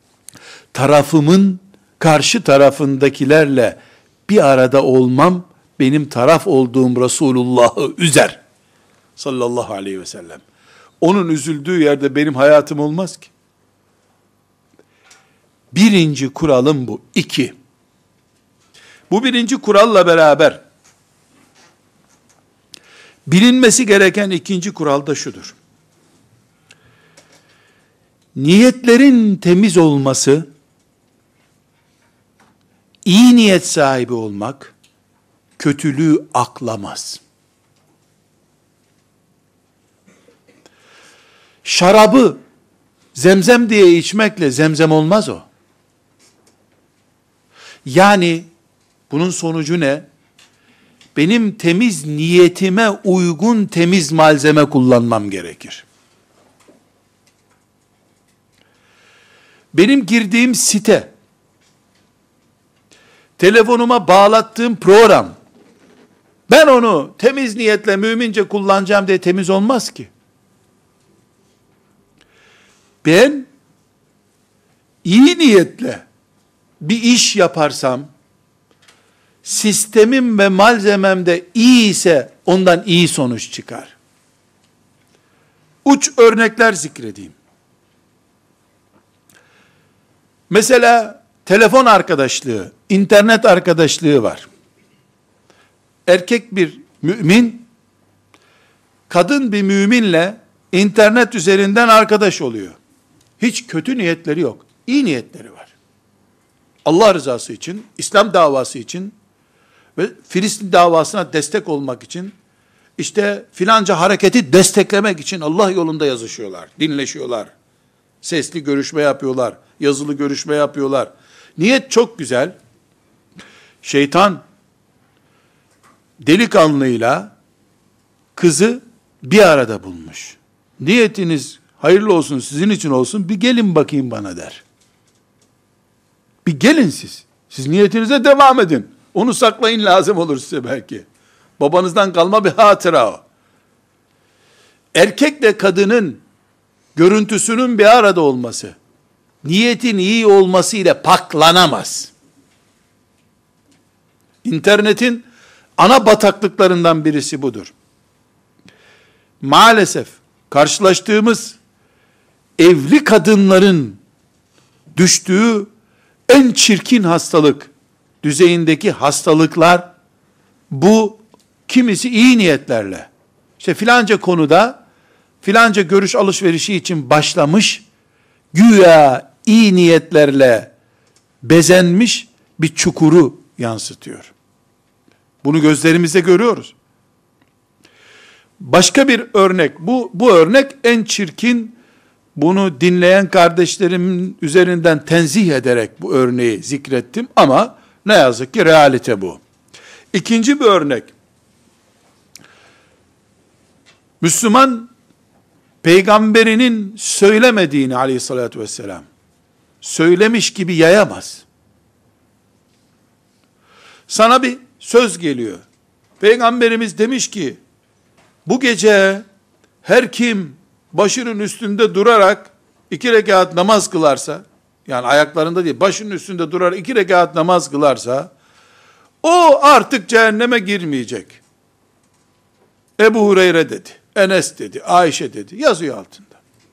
Tarafımın karşı tarafındakilerle bir arada olmam benim taraf olduğum Resulullah'ı üzer. Sallallahu aleyhi ve sellem. Onun üzüldüğü yerde benim hayatım olmaz ki. Birinci kuralım bu. 2. Bu birinci kuralla beraber bilinmesi gereken ikinci kural da şudur. Niyetlerin temiz olması, iyi niyet sahibi olmak, kötülüğü aklamaz. Şarabı zemzem diye içmekle zemzem olmaz o. Yani bunun sonucu ne? Benim temiz niyetime uygun temiz malzeme kullanmam gerekir. Benim girdiğim site, telefonuma bağlattığım program, ben onu temiz niyetle mümince kullanacağım diye temiz olmaz ki. Ben iyi niyetle bir iş yaparsam, sistemim ve malzemem de iyi ise ondan iyi sonuç çıkar. Uç örnekler zikredeyim. Mesela telefon arkadaşlığı, internet arkadaşlığı var. Erkek bir mümin, kadın bir müminle internet üzerinden arkadaş oluyor. Hiç kötü niyetleri yok. İyi niyetleri var. Allah rızası için, İslam davası için ve Filistin davasına destek olmak için, işte filanca hareketi desteklemek için Allah yolunda yazışıyorlar, dinleşiyorlar. Sesli görüşme yapıyorlar, yazılı görüşme yapıyorlar. Niyet çok güzel. Şeytan delikanlıyla kızı bir arada bulmuş. Niyetiniz hayırlı olsun, sizin için olsun, bir gelin bakayım bana der. Bir gelin siz. Siz niyetinize devam edin. Onu saklayın, lazım olur size belki. Babanızdan kalma bir hatıra o. Erkekle kadının görüntüsünün bir arada olması, niyetin iyi olması ile paklanamaz. İnternetin ana bataklıklarından birisi budur. Maalesef karşılaştığımız evli kadınların düştüğü en çirkin hastalık düzeyindeki hastalıklar bu. Kimisi iyi niyetlerle, işte filanca konuda filanca görüş alışverişi için başlamış, güya iyi niyetlerle bezenmiş bir çukuru yansıtıyor. Bunu gözlerimizde görüyoruz. Başka bir örnek, bu örnek en çirkin, bunu dinleyen kardeşlerimin üzerinden tenzih ederek bu örneği zikrettim ama ne yazık ki realite bu. İkinci bir örnek, Müslüman, peygamberinin söylemediğini aleyhissalatü vesselam, söylemiş gibi yayamaz. Sana bir söz geliyor. Peygamberimiz demiş ki, bu gece her kim başının üstünde durarak 2 rekat namaz kılarsa, yani ayaklarında değil, başının üstünde durarak 2 rekat namaz kılarsa, o artık cehenneme girmeyecek. Ebu Hureyre dedi, Enes dedi, Ayşe dedi, yazıyor altında.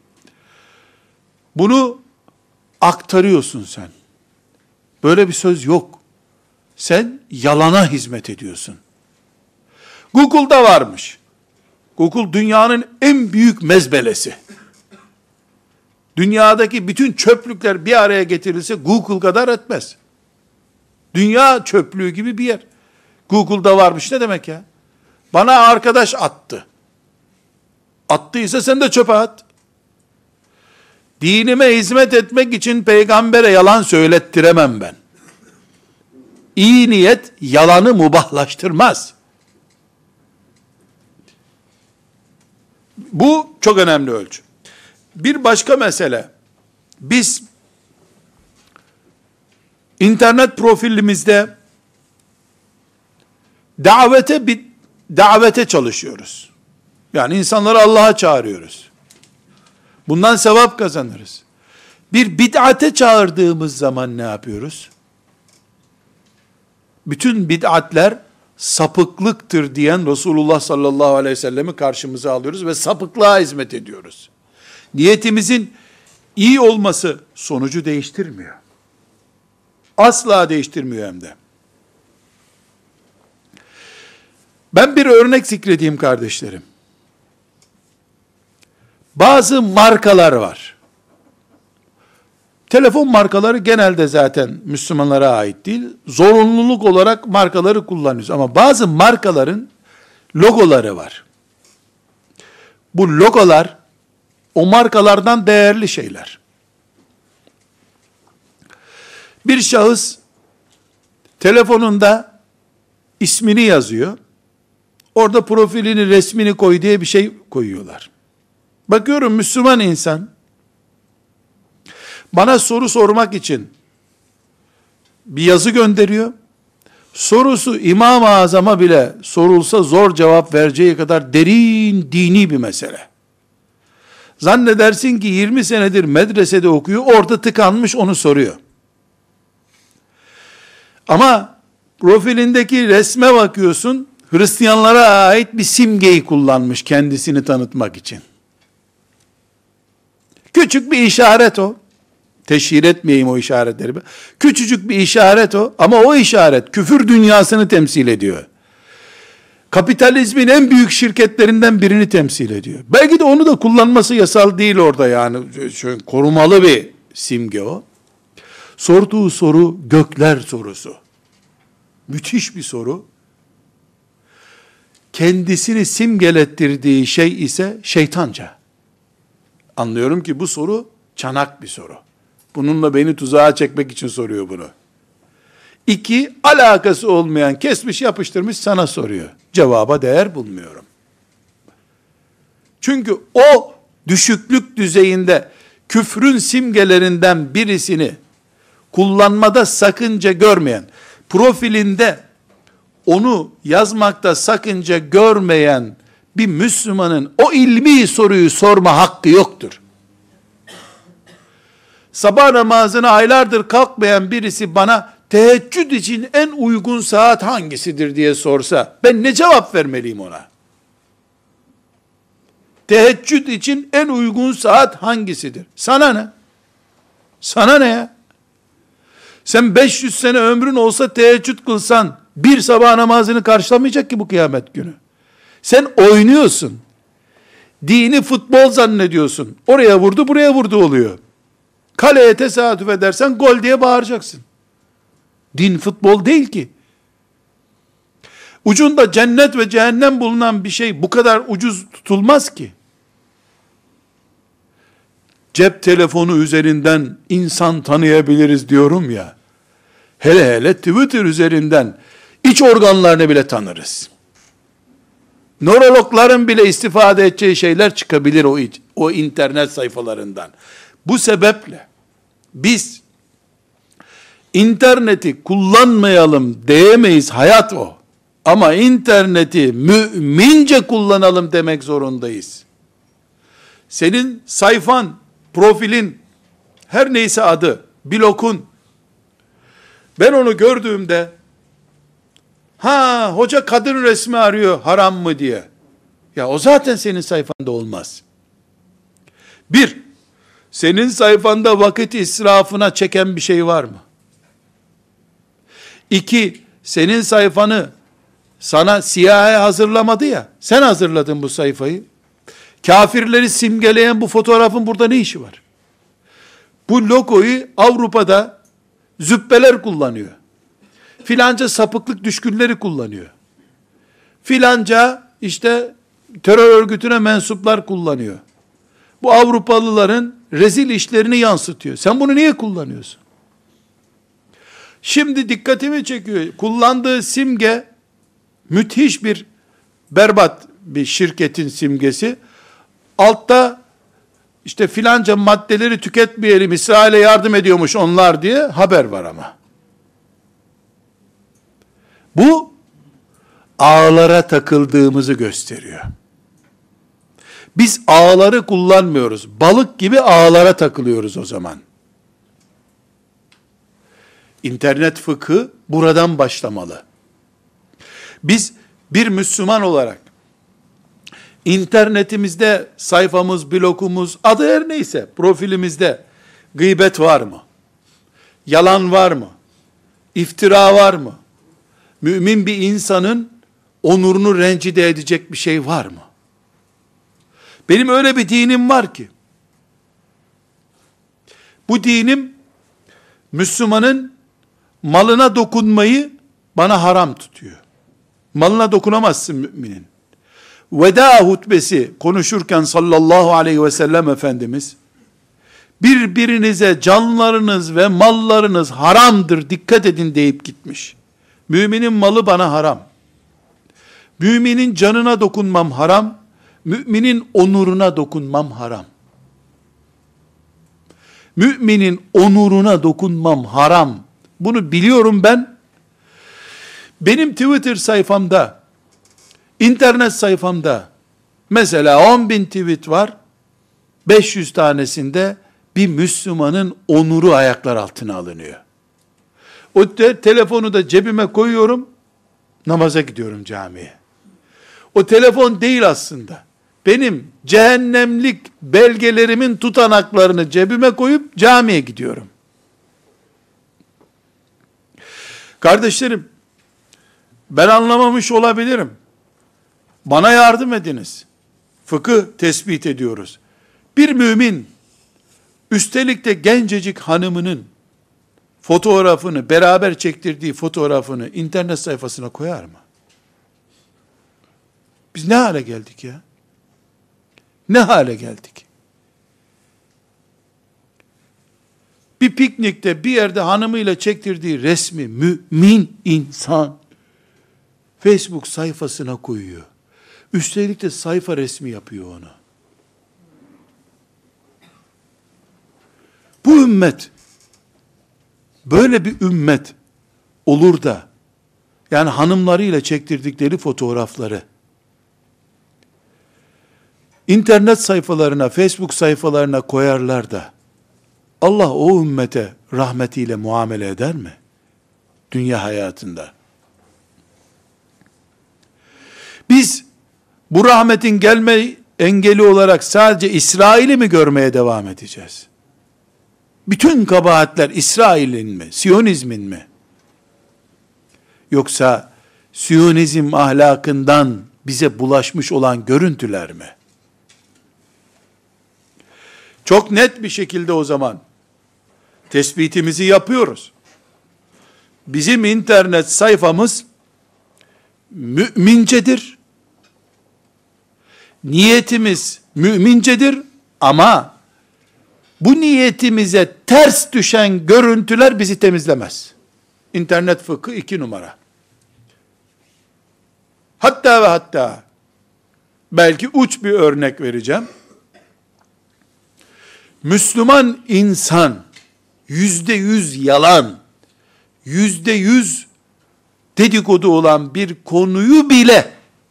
Bunu aktarıyorsun sen. Böyle bir söz yok. Sen yalana hizmet ediyorsun. Google'da varmış. Google dünyanın en büyük mezbelesi. Dünyadaki bütün çöplükler bir araya getirilse Google kadar etmez. Dünya çöplüğü gibi bir yer. Google'da varmış ne demek ya? Bana arkadaş attı. Attıysa sen de çöpe at. Dinime hizmet etmek için peygambere yalan söylettiremem ben. İyi niyet yalanı mubahlaştırmaz. Bu çok önemli ölçü. Bir başka mesele, biz internet profilimizde davete çalışıyoruz. Yani insanları Allah'a çağırıyoruz. Bundan sevap kazanırız. Bir bid'ate çağırdığımız zaman ne yapıyoruz? Bütün bid'atler sapıklıktır diyen Resulullah sallallahu aleyhi ve sellemi karşımıza alıyoruz ve sapıklığa hizmet ediyoruz. Niyetimizin iyi olması sonucu değiştirmiyor. Asla değiştirmiyor hem de. Ben bir örnek zikredeyim kardeşlerim. Bazı markalar var. Telefon markaları genelde zaten Müslümanlara ait değil. Zorunluluk olarak markaları kullanıyoruz. Ama bazı markaların logoları var. Bu logolar o markalardan değerli şeyler. Bir şahıs telefonunda ismini yazıyor. Orada profilini, resmini koy diye bir şey koyuyorlar. Bakıyorum Müslüman insan bana soru sormak için bir yazı gönderiyor. Sorusu İmam-ı Azam'a bile sorulsa zor cevap vereceği kadar derin dini bir mesele. Zannedersin ki 20 senedir medresede okuyor, orada tıkanmış onu soruyor. Ama profilindeki resme bakıyorsun, Hristiyanlara ait bir simgeyi kullanmış kendisini tanıtmak için. Küçük bir işaret o. Teşhir etmeyeyim o işaretleri. Küçücük bir işaret o ama o işaret küfür dünyasını temsil ediyor. Kapitalizmin en büyük şirketlerinden birini temsil ediyor. Belki de onu da kullanması yasal değil orada yani. Şöyle korumalı bir simge o. Sorduğu soru gökler sorusu. Müthiş bir soru. Kendisini simgelettirdiği şey ise şeytanca. Anlıyorum ki bu soru çanak bir soru. Bununla beni tuzağa çekmek için soruyor bunu. 2, alakası olmayan kesmiş yapıştırmış sana soruyor. Cevaba değer bulmuyorum. Çünkü o düşüklük düzeyinde küfrün simgelerinden birisini kullanmada sakınca görmeyen, profilinde onu yazmakta sakınca görmeyen bir Müslümanın o ilmi soruyu sorma hakkı yoktur. Sabah namazına aylardır kalkmayan birisi bana teheccüd için en uygun saat hangisidir diye sorsa ben ne cevap vermeliyim ona? Teheccüd için en uygun saat hangisidir? Sana ne? Sana ne ya? Sen 500 sene ömrün olsa teheccüd kılsan bir sabah namazını karşılamayacak ki bu kıyamet günü. Sen oynuyorsun. Dini futbol zannediyorsun. Oraya vurdu, buraya vurdu oluyor. Kaleye tesadüf edersen gol diye bağıracaksın. Din futbol değil ki. Ucunda cennet ve cehennem bulunan bir şey bu kadar ucuz tutulmaz ki. Cep telefonu üzerinden insan tanıyabiliriz diyorum ya. Hele hele Twitter üzerinden iç organlarını bile tanırız. Nörologların bile istifade edeceği şeyler çıkabilir o internet sayfalarından. Bu sebeple biz interneti kullanmayalım diyemeyiz, hayat o. Ama interneti mümince kullanalım demek zorundayız. Senin sayfan, profilin, her neyse adı, blokun, ben onu gördüğümde, hoca kadın resmi arıyor haram mı diye. Ya o zaten senin sayfanda olmaz. Bir, senin sayfanda vakit israfına çeken bir şey var mı? İki, senin sayfanı sana CIA hazırlamadı ya, sen hazırladın bu sayfayı. Kafirleri simgeleyen bu fotoğrafın burada ne işi var? Bu logoyu Avrupa'da züppeler kullanıyor. Filanca sapıklık düşkünleri kullanıyor. Filanca işte terör örgütüne mensuplar kullanıyor. Bu Avrupalıların rezil işlerini yansıtıyor. Sen bunu niye kullanıyorsun? Şimdi dikkatimi çekiyor. Kullandığı simge müthiş bir berbat bir şirketin simgesi. Altta işte filanca maddeleri tüketmeyelim, İsrail'e yardım ediyormuş onlar diye haber var ama. Bu ağlara takıldığımızı gösteriyor. Biz ağları kullanmıyoruz. Balık gibi ağlara takılıyoruz o zaman. İnternet fıkhı buradan başlamalı. Biz bir Müslüman olarak internetimizde, sayfamız, blogumuz, adı her neyse profilimizde gıybet var mı? Yalan var mı? İftira var mı? Mümin bir insanın onurunu rencide edecek bir şey var mı? Benim öyle bir dinim var ki, bu dinim Müslümanın malına dokunmayı bana haram tutuyor. Malına dokunamazsın müminin. Veda hutbesi konuşurken sallallahu aleyhi ve sellem Efendimiz, birbirinize canlarınız ve mallarınız haramdır, dikkat edin deyip gitmiş. Müminin malı bana haram. Müminin canına dokunmam haram. Müminin onuruna dokunmam haram. Müminin onuruna dokunmam haram. Bunu biliyorum ben. Benim Twitter sayfamda, internet sayfamda mesela 10.000 tweet var. 500 tanesinde bir Müslümanın onuru ayaklar altına alınıyor. O telefonu da cebime koyuyorum, namaza gidiyorum camiye. O telefon değil aslında. Benim cehennemlik belgelerimin tutanaklarını cebime koyup camiye gidiyorum. Kardeşlerim, ben anlamamış olabilirim. Bana yardım ediniz. Fıkıh tespit ediyoruz. Bir mümin, üstelik de gencecik hanımının fotoğrafını, beraber çektirdiği fotoğrafını internet sayfasına koyar mı? Biz ne hale geldik ya? Ne hale geldik? Bir piknikte bir yerde hanımıyla çektirdiği resmi mümin insan Facebook sayfasına koyuyor. Üstelik de sayfa resmi yapıyor onu. Bu ümmet böyle bir ümmet olur da, yani hanımlarıyla çektirdikleri fotoğrafları internet sayfalarına, Facebook sayfalarına koyarlar da Allah o ümmete rahmetiyle muamele eder mi? Dünya hayatında. Biz bu rahmetin gelme engeli olarak sadece İsrail'i mi görmeye devam edeceğiz? Bütün kabahatler İsrail'in mi, Siyonizmin mi? Yoksa Siyonizm ahlakından bize bulaşmış olan görüntüler mi? Çok net bir şekilde o zaman tespitimizi yapıyoruz. Bizim internet sayfamız mümincedir. Niyetimiz mümincedir ama bu niyetimize ters düşen görüntüler bizi temizlemez. İnternet fıkhı 2 numara. Hatta ve hatta belki uç bir örnek vereceğim. Müslüman insan %100 yalan, %100 dedikodu olan bir konuyu bile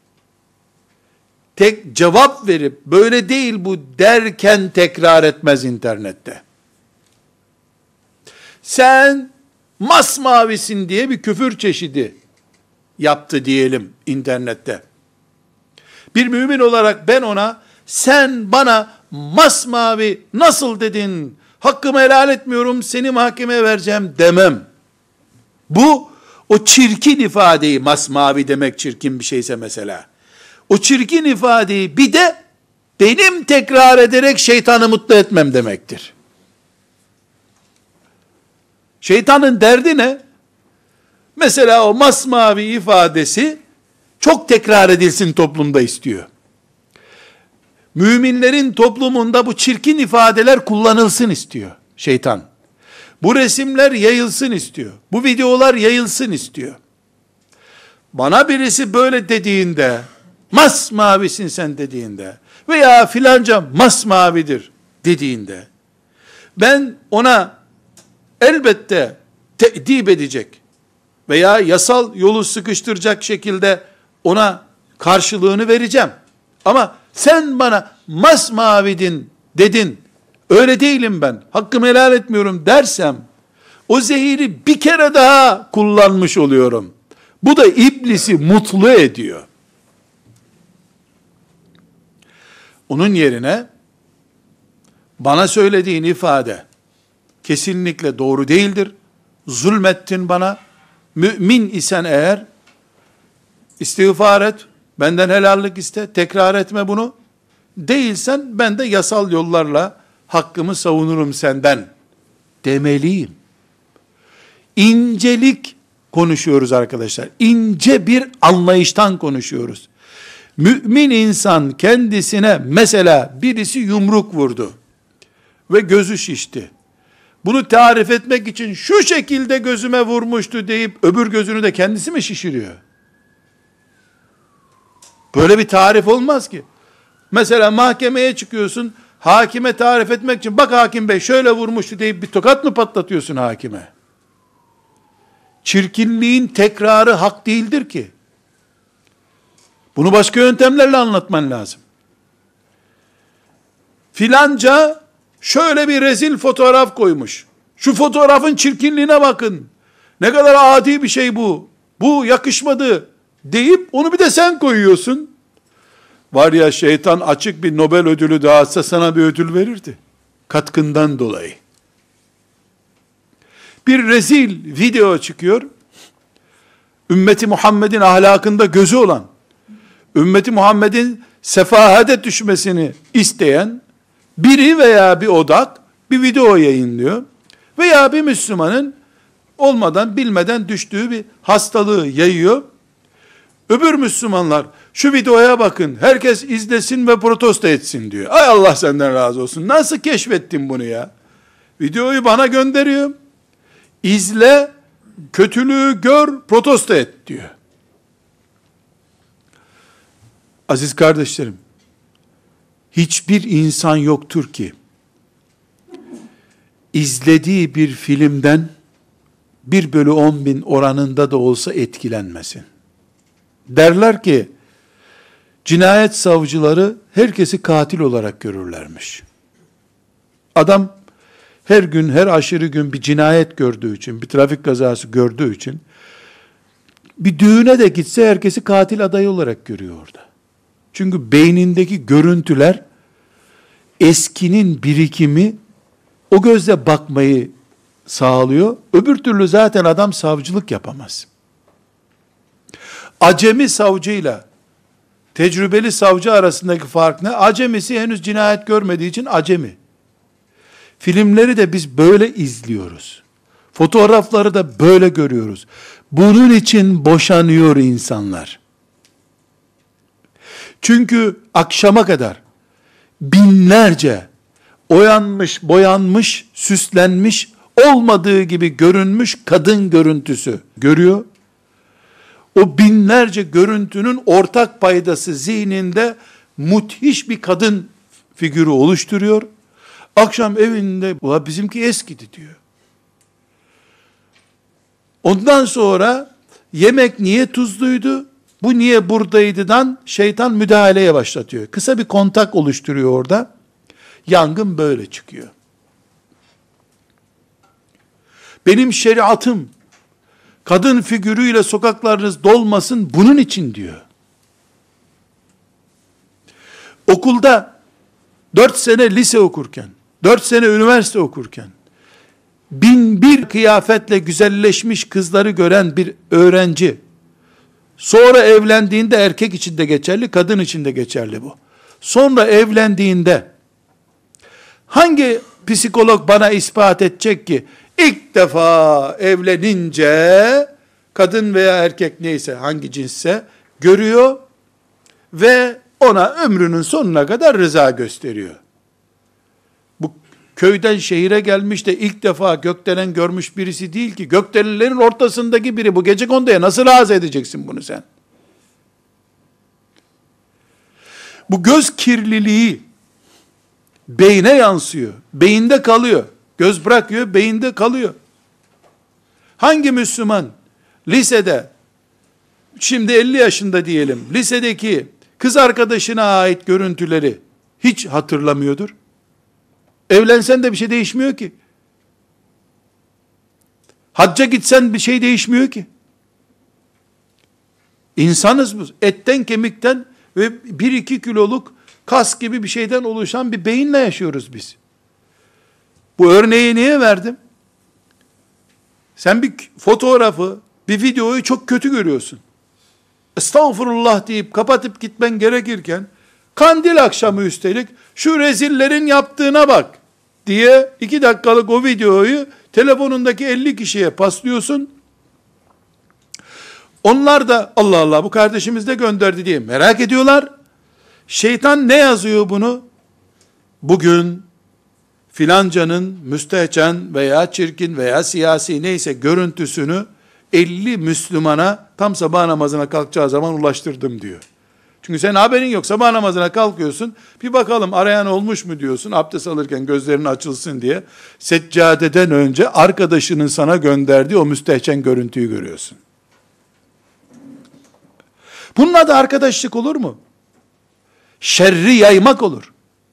tek cevap verip böyle değil bu derken tekrar etmez internette. Sen masmavisin diye bir küfür çeşidi yaptı diyelim internette. Bir mümin olarak ben ona sen bana masmavi nasıl dedin, hakkımı helal etmiyorum, seni mahkemeye vereceğim demem. Bu o çirkin ifadeyi, masmavi demek çirkin bir şeyse mesela, o çirkin ifadeyi bir de benim tekrar ederek şeytanı mutlu etmem demektir. Şeytanın derdi ne? Mesela o masmavi ifadesi çok tekrar edilsin toplumda istiyor. Müminlerin toplumunda bu çirkin ifadeler kullanılsın istiyor şeytan. Bu resimler yayılsın istiyor. Bu videolar yayılsın istiyor. Bana birisi böyle dediğinde, masmavisin sen dediğinde veya filanca masmavidir dediğinde, ben ona elbette te'dip edecek veya yasal yolu sıkıştıracak şekilde ona karşılığını vereceğim. Ama sen bana masmavidin dedin, öyle değilim ben, hakkımı helal etmiyorum dersem, o zehiri bir kere daha kullanmış oluyorum. Bu da iblisi mutlu ediyor. Onun yerine bana söylediğin ifade kesinlikle doğru değildir. Zulmettin bana. Mümin isen eğer istiğfar et, benden helallik iste, tekrar etme bunu. Değilsen ben de yasal yollarla hakkımı savunurum senden demeliyim. İncelik konuşuyoruz arkadaşlar. İnce bir anlayıştan konuşuyoruz. Mümin insan kendisine mesela birisi yumruk vurdu ve gözü şişti. Bunu tarif etmek için şu şekilde gözüme vurmuştu deyip öbür gözünü de kendisi mi şişiriyor? Böyle bir tarif olmaz ki. Mesela mahkemeye çıkıyorsun, hakime tarif etmek için bak hakim bey şöyle vurmuştu deyip bir tokat mı patlatıyorsun hakime? Çirkinliğin tekrarı hak değildir ki. Bunu başka yöntemlerle anlatman lazım. Filanca şöyle bir rezil fotoğraf koymuş. Şu fotoğrafın çirkinliğine bakın. Ne kadar adi bir şey bu. Bu yakışmadı deyip onu bir de sen koyuyorsun. Var ya şeytan açık bir Nobel ödülü dağıtsa sana bir ödül verirdi. Katkından dolayı. Bir rezil video çıkıyor. Ümmeti Muhammed'in ahlakında gözü olan, ümmeti Muhammed'in sefahate düşmesini isteyen biri veya bir odak bir video yayınlıyor. Veya bir Müslümanın olmadan bilmeden düştüğü bir hastalığı yayıyor. Öbür Müslümanlar şu videoya bakın, herkes izlesin ve protesto etsin diyor. Ay Allah senden razı olsun. Nasıl keşfettin bunu ya? Videoyu bana gönderiyor. İzle, kötülüğü gör, protesto et diyor. Aziz kardeşlerim, hiçbir insan yoktur ki izlediği bir filmden 1/10.000 oranında da olsa etkilenmesin. Derler ki cinayet savcıları herkesi katil olarak görürlermiş. Adam her gün, her aşırı gün bir cinayet gördüğü için, bir trafik kazası gördüğü için bir düğüne de gitse herkesi katil adayı olarak görüyor orada. Çünkü beynindeki görüntüler, eskinin birikimi o gözle bakmayı sağlıyor. Öbür türlü zaten adam savcılık yapamaz. Acemi savcıyla tecrübeli savcı arasındaki fark ne? Acemisi henüz cinayet görmediği için acemi. Filmleri de biz böyle izliyoruz. Fotoğrafları da böyle görüyoruz. Bunun için boşanıyor insanlar. Çünkü akşama kadar binlerce oyanmış, boyanmış, süslenmiş, olmadığı gibi görünmüş kadın görüntüsü görüyor. O binlerce görüntünün ortak paydası zihninde müthiş bir kadın figürü oluşturuyor. Akşam evinde, "Ula bizimki eskidi" diyor. Ondan sonra yemek niye tuzluydu, bu niye buradaydıdan şeytan müdahaleye başlatıyor. Kısa bir kontak oluşturuyor orada. Yangın böyle çıkıyor. Benim şeriatım, kadın figürüyle sokaklarınız dolmasın bunun için diyor. Okulda 4 sene lise okurken, 4 sene üniversite okurken, 1001 kıyafetle güzelleşmiş kızları gören bir öğrenci, sonra evlendiğinde, erkek için de geçerli, kadın için de geçerli bu. Sonra evlendiğinde, hangi psikolog bana ispat edecek ki, ilk defa evlenince, kadın veya erkek neyse, hangi cinsse, görüyor ve ona ömrünün sonuna kadar rıza gösteriyor. Bu köyden şehire gelmiş de ilk defa gökdelen görmüş birisi değil ki, gökdelenlerin ortasındaki biri, bu gecekonduya nasıl razı edeceksin bunu sen? Bu göz kirliliği beyne yansıyor, beyinde kalıyor. Göz bırakıyor, beyinde kalıyor. Hangi Müslüman lisede, şimdi 50 yaşında diyelim, lisedeki kız arkadaşına ait görüntüleri hiç hatırlamıyordur? Evlensen de bir şey değişmiyor ki. Hacca gitsen bir şey değişmiyor ki. İnsanız biz. Etten, kemikten ve 1-2 kiloluk kas gibi bir şeyden oluşan bir beyinle yaşıyoruz biz. Bu örneği niye verdim? Sen bir fotoğrafı, bir videoyu çok kötü görüyorsun. Estağfurullah deyip kapatıp gitmen gerekirken, kandil akşamı üstelik, şu rezillerin yaptığına bak diye 2 dakikalık o videoyu telefonundaki 50 kişiye paslıyorsun. Onlar da Allah Allah bu kardeşimiz de gönderdi diye merak ediyorlar. Şeytan ne yazıyor bunu? Bugün filancanın müstehcen veya çirkin veya siyasi neyse görüntüsünü 50 Müslümana tam sabah namazına kalkacağı zaman ulaştırdım diyor. Çünkü senin haberin yok. Sabah namazına kalkıyorsun. Bir bakalım arayan olmuş mu diyorsun. Abdest alırken gözlerin açılsın diye. Seccadeden önce arkadaşının sana gönderdiği o müstehcen görüntüyü görüyorsun. Bunun adı arkadaşlık olur mu? Şerri yaymak olur.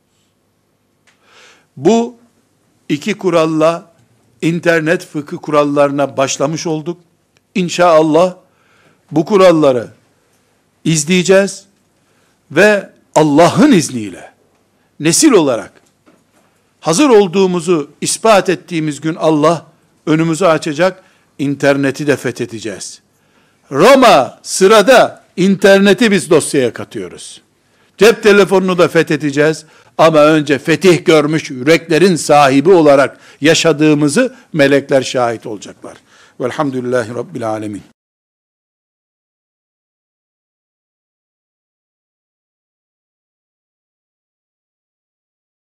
Bu 2 kuralla internet fıkıh kurallarına başlamış olduk. İnşallah bu kuralları izleyeceğiz ve Allah'ın izniyle nesil olarak hazır olduğumuzu ispat ettiğimiz gün Allah önümüzü açacak, interneti de fethedeceğiz. Roma sırada interneti biz dosyaya katıyoruz. Cep telefonunu da fethedeceğiz ama önce fetih görmüş yüreklerin sahibi olarak yaşadığımızı melekler şahit olacaklar. Velhamdülillahi Rabbil Alemin.